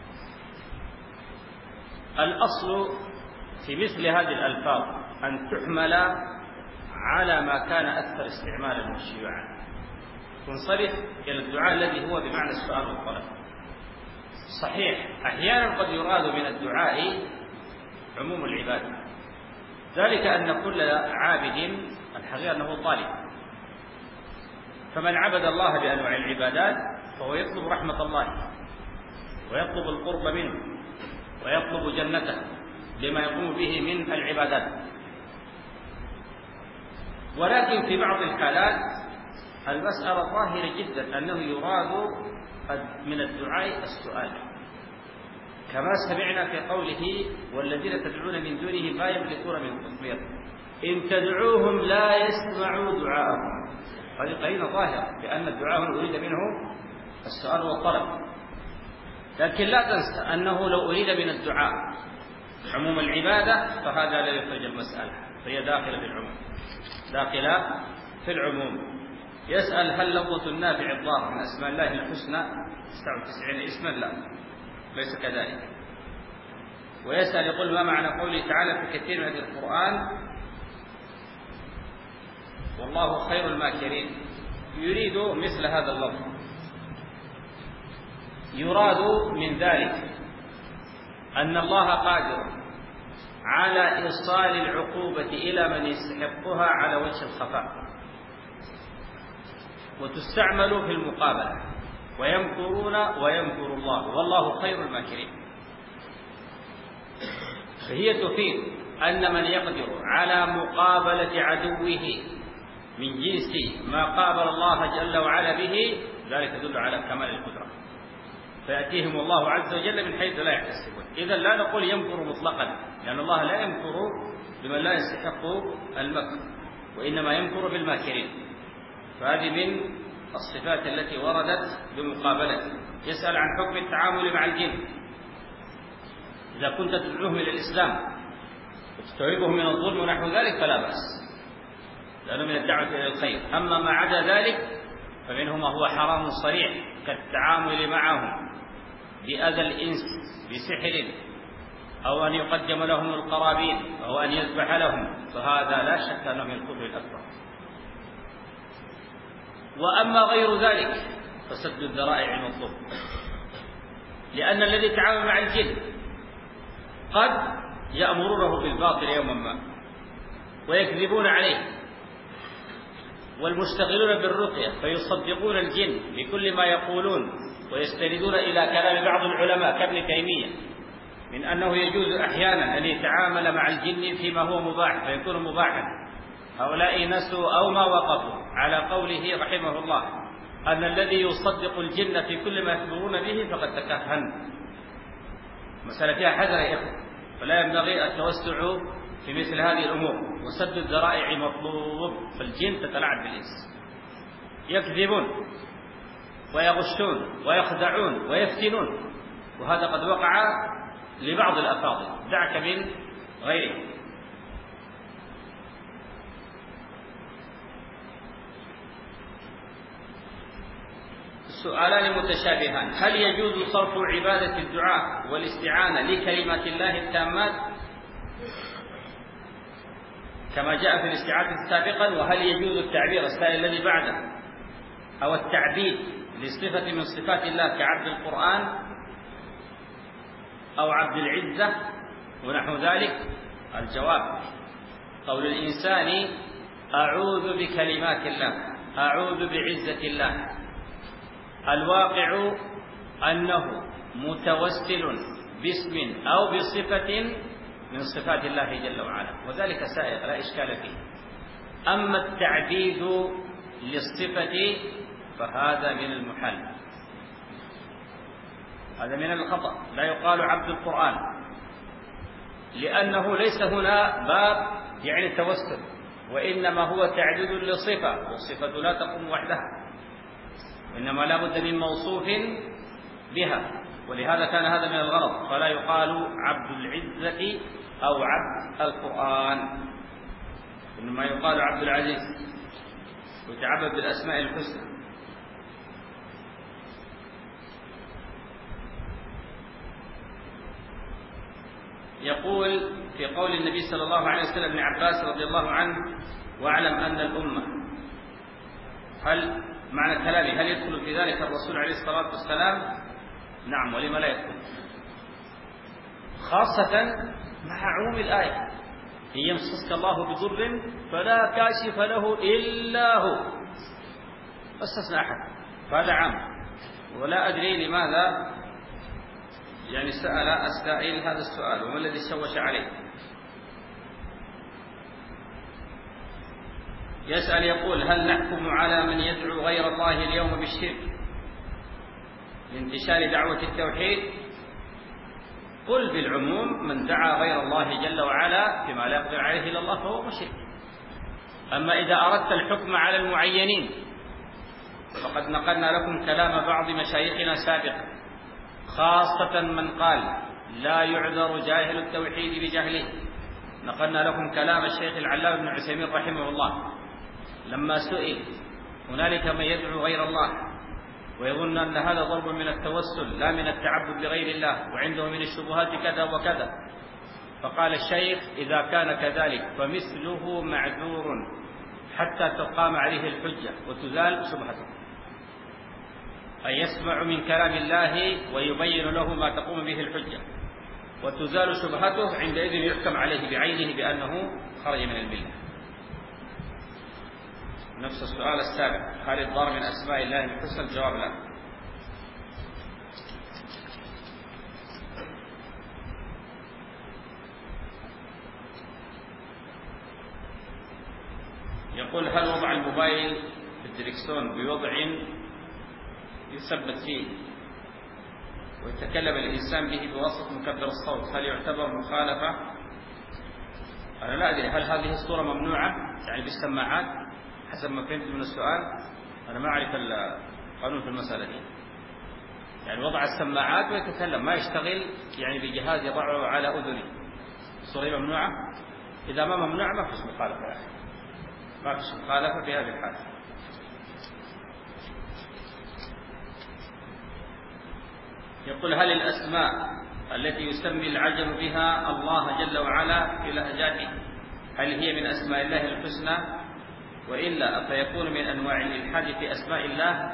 الأصل في مثل هذه الألفاظ أن تحمل على ما كان أكثر استعمالا وشيوعا، تنصرف إلى الدعاء الذي هو بمعنى السؤال والطلب. صحيح أحيانا قد يراد من الدعاء عموم العبادة، ذلك أن كل عابد الحقيقة أنه طالب، فمن عبد الله بأنواع العبادات فهو يطلب رحمة الله ويطلب القرب منه ويطلب جنته بما يقوم به من العبادات. ولكن في بعض الحالات المسألة ظاهرة جدا أنه يراد من الدعاء السؤال، كما سمعنا في قوله والذين تدعون من دونه ما يملكون من قطمير إن تدعوهم لا يسمعوا دعاءهم. هذه قرينة ظاهرة بأن الدعاء هنا أريد منه السؤال والطلب. لكن لا تنسى أنه لو أريد من الدعاء عموم العبادة فهذا لا يخرج المسألة، فهي داخلة في العموم، داخلة في العموم. يسأل هل لفظة النافع الضار من أسماء الله الحسنى تسعة وتسعين اسما؟ لا، ليس كذلك. ويسأل يقول ما معنى قوله تعالى في كثير من القرآن والله خير الماكرين؟ يريد مثل هذا اللفظ، يراد من ذلك أن الله قادر على إيصال العقوبة إلى من يستحقها على وجه الخفاء، وتستعمل في المقابلة، ويمكرون ويمكر الله والله خير الماكرين. فهي تفيد أن من يقدر على مقابلة عدوه من جنس ما قابل الله جل وعلا به ذلك يدل على كمال القدرة، فيأتيهم الله عز وجل من حيث لا يحتسبون. إذن لا نقول يمكر مطلقا، لأن الله لا يمكر بمن لا يستحق المكر، وإنما يمكر بالماكرين. فهذه من الصفات التي وردت بمقابلته. يسأل عن حكم التعامل مع الجن. إذا كنت تدعوهم إلى الإسلام وتستوعبهم من الظلم ونحو ذلك فلا بأس، لأنه من الدعوة إلى الخير. أما ما عدا ذلك فمنه ما هو حرام صريح، كالتعامل معهم بأذى الإنس بسحر، أو أن يقدم لهم القرابين، أو أن يذبح لهم، فهذا لا شك أنه من الكفر الأكبر. وأما غير ذلك فسد الذرائع المطلوب، لأن الذي يتعامل مع الجن قد يأمرونه بالباطل يوما ما ويكذبون عليه، والمشتغلون بالرقية فيصدقون الجن بكل ما يقولون، ويستندون إلى كلام بعض العلماء كابن تيمية من أنه يجوز أحيانا أن يتعامل مع الجن فيما هو مباح فيكون مباحا. هؤلاء نسوا أو ما وقفوا على قوله رحمه الله أن الذي يصدق الجن في كل ما يخبرون به فقد تكهن. مسألة فيها حذر يا إخوة، فلا ينبغي التوسع في مثل هذه الأمور، وسد الذرائع مطلوب. فالجن تتلاعب بالإنس، يكذبون ويغشون ويخدعون ويفتنون، وهذا قد وقع لبعض الأفاضل، دعك من غيره. سؤالان متشابهان: هل يجوز صرف عبادة الدعاء والاستعانة لكلمات الله التامات كما جاء في الاستعاذة سابقا؟ وهل يجوز التعبير السائل الذي بعده أو التعبيد لصفة من صفات الله كعبد القرآن أو عبد العزة ونحو ذلك؟ الجواب: قول الإنسان أعوذ بكلمات الله، أعوذ بعزة الله، الواقع أنه متوسل باسم أو بصفة من صفات الله جل وعلا، وذلك سائغ لا إشكال فيه. أما التعبيد للصفة فهذا من المحال، هذا من الخطأ. لا يقال عبد القرآن، لأنه ليس هنا باب يعني التوسل، وإنما هو تعبيد لصفة، والصفة لا تقوم وحدها، إنما لا بد من موصوف بها، ولهذا كان هذا من الغرض. فلا يقال عبد العزة أو عبد القرآن، إنما يقال عبد العزيز ويتعبد بالأسماء الحسنى. يقول في قول النبي صلى الله عليه وسلم ابن عباس رضي الله عنه: واعلم أن الأمة، هل معنى كلامي هل يدخل في ذلك الرسول عليه الصلاة والسلام؟ نعم، ولما لا يدخل؟ خاصة مع عموم الآية: إن يمسسك الله بضر فلا كاشف له إلا هو، استثنى أحد، فهذا عام. ولا أدري لماذا يعني سأل السائل هذا السؤال، وما الذي شوش عليه. يسأل يقول: هل نحكم على من يدعو غير الله اليوم بالشرك لانتشار دعوة التوحيد؟ قل بالعموم: من دعا غير الله جل وعلا فيما لا يقدر عليه إلا الله فهو مشرك. أما إذا أردت الحكم على المعينين فقد نقلنا لكم كلام بعض مشايخنا سابقا، خاصة من قال لا يعذر جاهل التوحيد بجهله. نقلنا لكم كلام الشيخ العلامة ابن عثيمين رحمه الله لما سئل: هنالك من يدعو غير الله ويظن أن هذا ضرب من التوسل لا من التعبد لغير الله، وعنده من الشبهات كذا وكذا، فقال الشيخ: إذا كان كذلك فمثله معذور حتى تقام عليه الحجة وتزال شبهته، أي يسمع من كلام الله ويبين له ما تقوم به الحجة وتزال شبهته، عندئذ يحكم عليه بعينه بأنه خرج من الملة. نفس السؤال السابق: هل الضار من أسماء الله الحسنى؟ الجواب لا. يقول: هل وضع الموبايل في الدركسون بوضع يثبت فيه ويتكلم الإنسان به بواسطة مكبر الصوت هل يعتبر مخالفة؟ أنا لا أدري، هل هذه الصورة ممنوعة يعني بالسماعات؟ حسب ما فهمت من السؤال. أنا ما أعرف القانون في المسألة دي. يعني وضع السماعات ويتكلم، ما يشتغل يعني بجهاز يضعه على أذنه. الصورة ممنوعة؟ إذا ما ممنوعة ما فيش مخالفة يا أخي، ما فيش مخالفة في هذه الحالة. يقول: هل الأسماء التي يسمي العجم بها الله جل وعلا في لهجاته هل هي من أسماء الله الحسنى، وإلا فيكون من أنواع الإلحاد في أسماء الله؟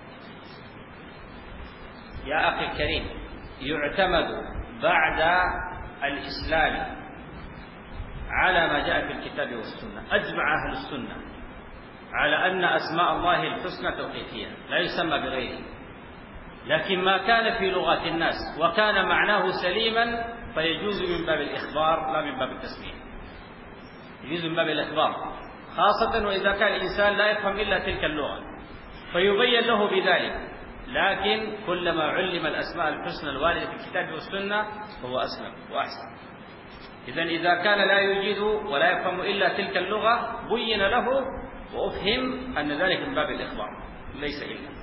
يا أخي الكريم، يعتمد بعد الإسلام على ما جاء في الكتاب والسنة. أجمع أهل السنة على أن أسماء الله الحسنى توقيفية لا يسمى بغيره، لكن ما كان في لغة الناس وكان معناه سليما فيجوز من باب الإخبار لا من باب التسمية. يجوز من باب الإخبار، خاصة وإذا كان الإنسان لا يفهم إلا تلك اللغة فيبين له بذلك. لكن كلما علم الأسماء الحسنى الواردة في الكتاب والسنة فهو أسلم وأحسن. إذن إذا كان لا يجيد ولا يفهم إلا تلك اللغة بين له وأفهم أن ذلك من باب الإخبار ليس إلا.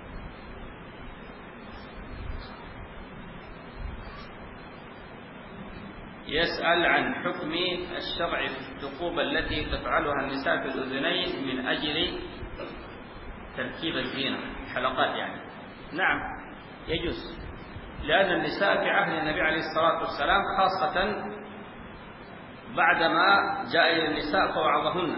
يسأل عن حكم الشرع في الثقوب التي تفعلها النساء في الأذنين من أجل تركيب الزينة، حلقات يعني. نعم يجوز، لأن النساء في عهد النبي عليه الصلاة والسلام خاصة بعدما جاء إلى النساء فوعظهن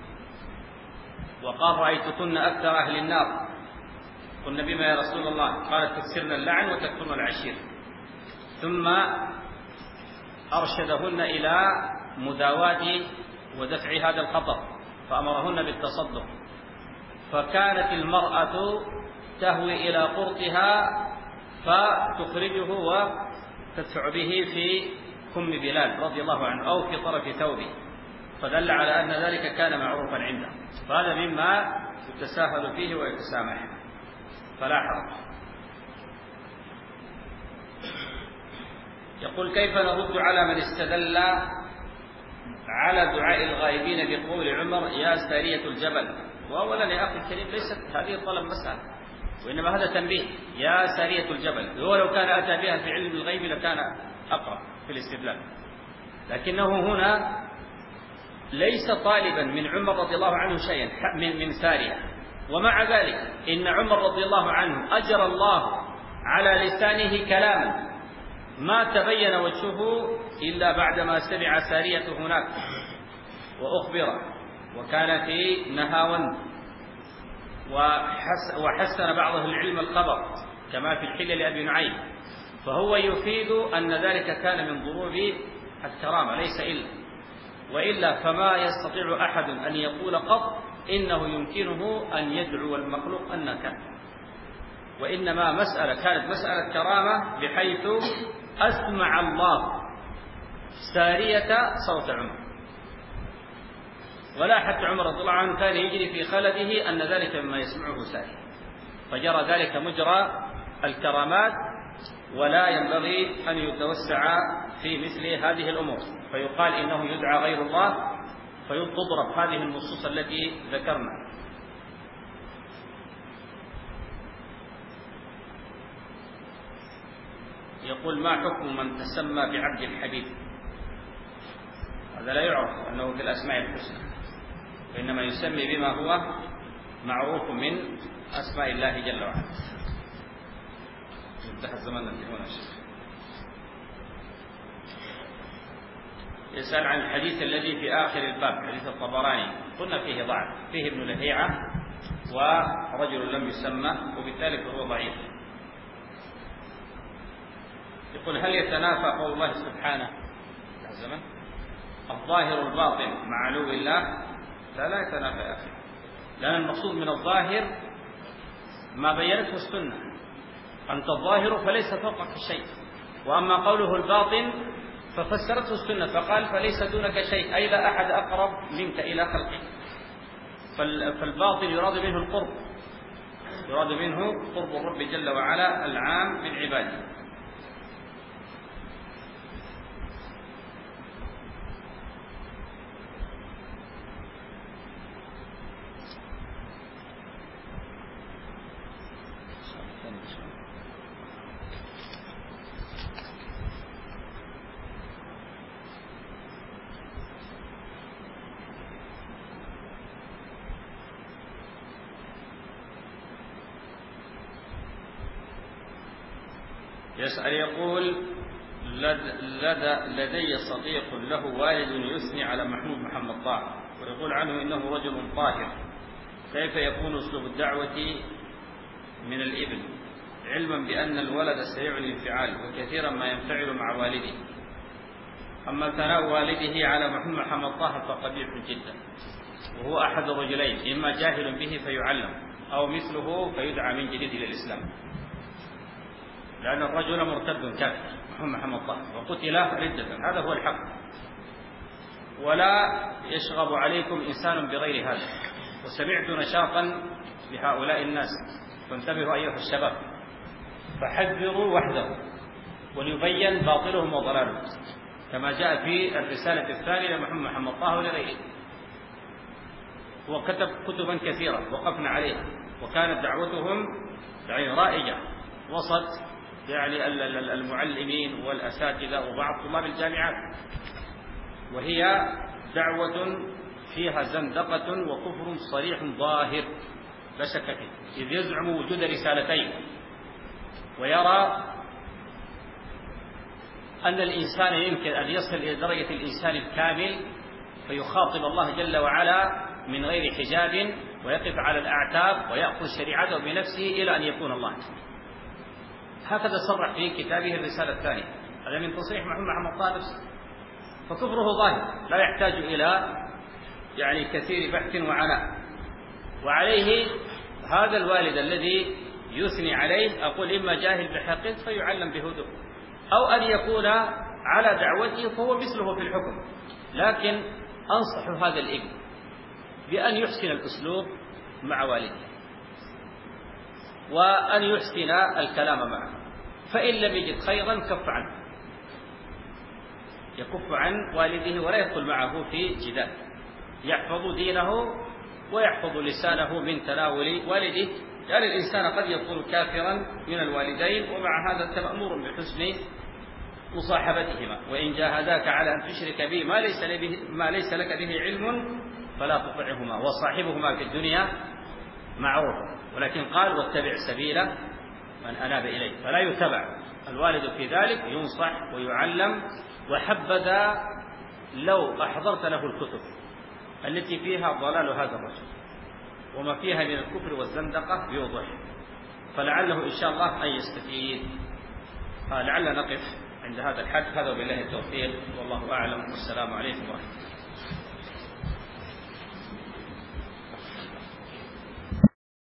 وقال: رأيتكن أكثر أهل النار. قلنا: بما يا رسول الله؟ قالت: تكسرن اللعن وتكفرن العشير. ثم أرشدهن إلى مداواة ودفع هذا الخطر فأمرهن بالتصدق، فكانت المرأة تهوي إلى قرطها فتخرجه وتدفع به في كم بلال رضي الله عنه أو في طرف ثوبه، فدل على أن ذلك كان معروفا عنده، فهذا مما يتساهل فيه ويتسامح فلا حرج. يقول: كيف نرد على من استدل على دعاء الغائبين بقول عمر: يا سارية الجبل؟ وأولا يا أخي الكريم ليست هذه الطلب مسألة، وإنما هذا تنبيه. يا سارية الجبل، هو لو كان أتى بها في علم الغيب لكان أقرب في الاستدلال، لكنه هنا ليس طالبا من عمر رضي الله عنه شيئا من من سارية، ومع ذلك إن عمر رضي الله عنه أجرى الله على لسانه كلاما ما تبين وجهه إلا بعدما سمع سارية هناك وأخبره، وكان في نهاون، وحسن بعض أهل العلم الخبر كما في الحلة لأبي نعيم، فهو يفيد أن ذلك كان من ضروب الكرامة ليس إلا، وإلا فما يستطيع أحد أن يقول قط إنه يمكنه أن يدعو المخلوق أن كان، وإنما مسألة كانت مسألة كرامة بحيث أسمع الله سارية صوت عمر، ولا حتى عمر رضي الله عنه كان يجري في خلده أن ذلك مما يسمعه سارية، فجرى ذلك مجرى الكرامات، ولا ينبغي أن يتوسع في مثل هذه الأمور فيقال إنه يدعى غير الله فيضرب هذه النصوص التي ذكرنا. يقول: ما حكم من تسمى بعبد الحبيب؟ هذا لا يعرف أنه في الأسماء الحسنى، وإنما يسمي بما هو معروف من أسماء الله جل وعلا. انتهى الزمان هنا. يسأل عن الحديث الذي في آخر الباب، حديث الطبراني، قلنا فيه ضعف، فيه ابن لهيعة ورجل لم يسمى، وبالتالي فهو ضعيف. يقول: هل يتنافى قول الله سبحانه الظاهر الباطن مع علو الله؟ لا لا يتنافى يا أخي، لأن المقصود من الظاهر ما بينته السنة، أنت الظاهر فليس فوقك شيء، وأما قوله الباطن ففسرته السنة فقال فليس دونك شيء، أي لا أحد أقرب منك إلى خلقك. فالباطن يراد منه القرب، يراد منه قرب الرب جل وعلا العام من عباده. يسأل يقول: لدي صديق له والد يثني على محمود محمد طه ويقول عنه إنه رجل طاهر، كيف يكون أسلوب الدعوة من الابن، علما بأن الولد سريع الانفعال وكثيرا ما ينفعل مع والده؟ أما ثناء والده على محمود محمد طه فقبيح جدا، وهو أحد الرجلين: إما جاهل به فيعلم، أو مثله فيدعى من جديد إلى الإسلام، لأن الرجل مرتد كافر محمود محمد طه وقتل ردة، هذا هو الحق. ولا يشغب عليكم إنسان بغير هذا. وسمعت نشاطا بهؤلاء الناس، فانتبهوا أيها الشباب، فحذروا وحده وليبين باطلهم وضلالهم، كما جاء في الرسالة الثانية لمحمد محمد طه ولغيره. وكتب كتبا كثيرة وقفنا عليها، وكانت دعوتهم يعني رائجة وسط يعني المعلمين والأساتذة وبعض طلاب الجامعات، وهي دعوة فيها زندقة وكفر صريح ظاهر لا شك فيه، إذ يزعم وجود رسالتين، ويرى أن الإنسان يمكن أن يصل إلى درجة الإنسان الكامل فيخاطب الله جل وعلا من غير حجاب، ويقف على الأعتاب ويأخذ شريعته بنفسه إلى أن يكون الله. هكذا صرح في كتابه الرسالة الثانية، هذا من تصريح محمد محمد طه نفسه، فكفره ظاهر لا يحتاج إلى يعني كثير بحث وعناء. وعليه هذا الوالد الذي يثني عليه أقول: إما جاهل بحقه فيعلم بهدوء، أو أن يكون على دعوته فهو مثله في الحكم. لكن أنصح هذا الابن بأن يحسن الأسلوب مع والده، وأن يحسن الكلام معه، فإن لم يجد خيرا كف عنه، يكف عن والده ولا يدخل معه في جدال، يحفظ دينه ويحفظ لسانه من تناول والده، لأن الإنسان قد يكون كافرا من الوالدين، ومع هذا أنت مأمور بحسن مصاحبتهما. وإن جاهداك على أن تشرك بي ما ليس, ما ليس لك به علم فلا تطعهما وصاحبهما في الدنيا معروفا. ولكن قال: واتبع سبيل من أناب إليه، فلا يتبع الوالد في ذلك، ينصح ويعلم. وحبذا لو أحضرت له الكتب التي فيها ضلال هذا الرجل وما فيها من الكفر والزندقة يوضح، فلعله إن شاء الله أن يستفيد. لعل نقف عند هذا الحد، هذا بالله التوفيق، والله أعلم، والسلام عليكم ورحمة الله.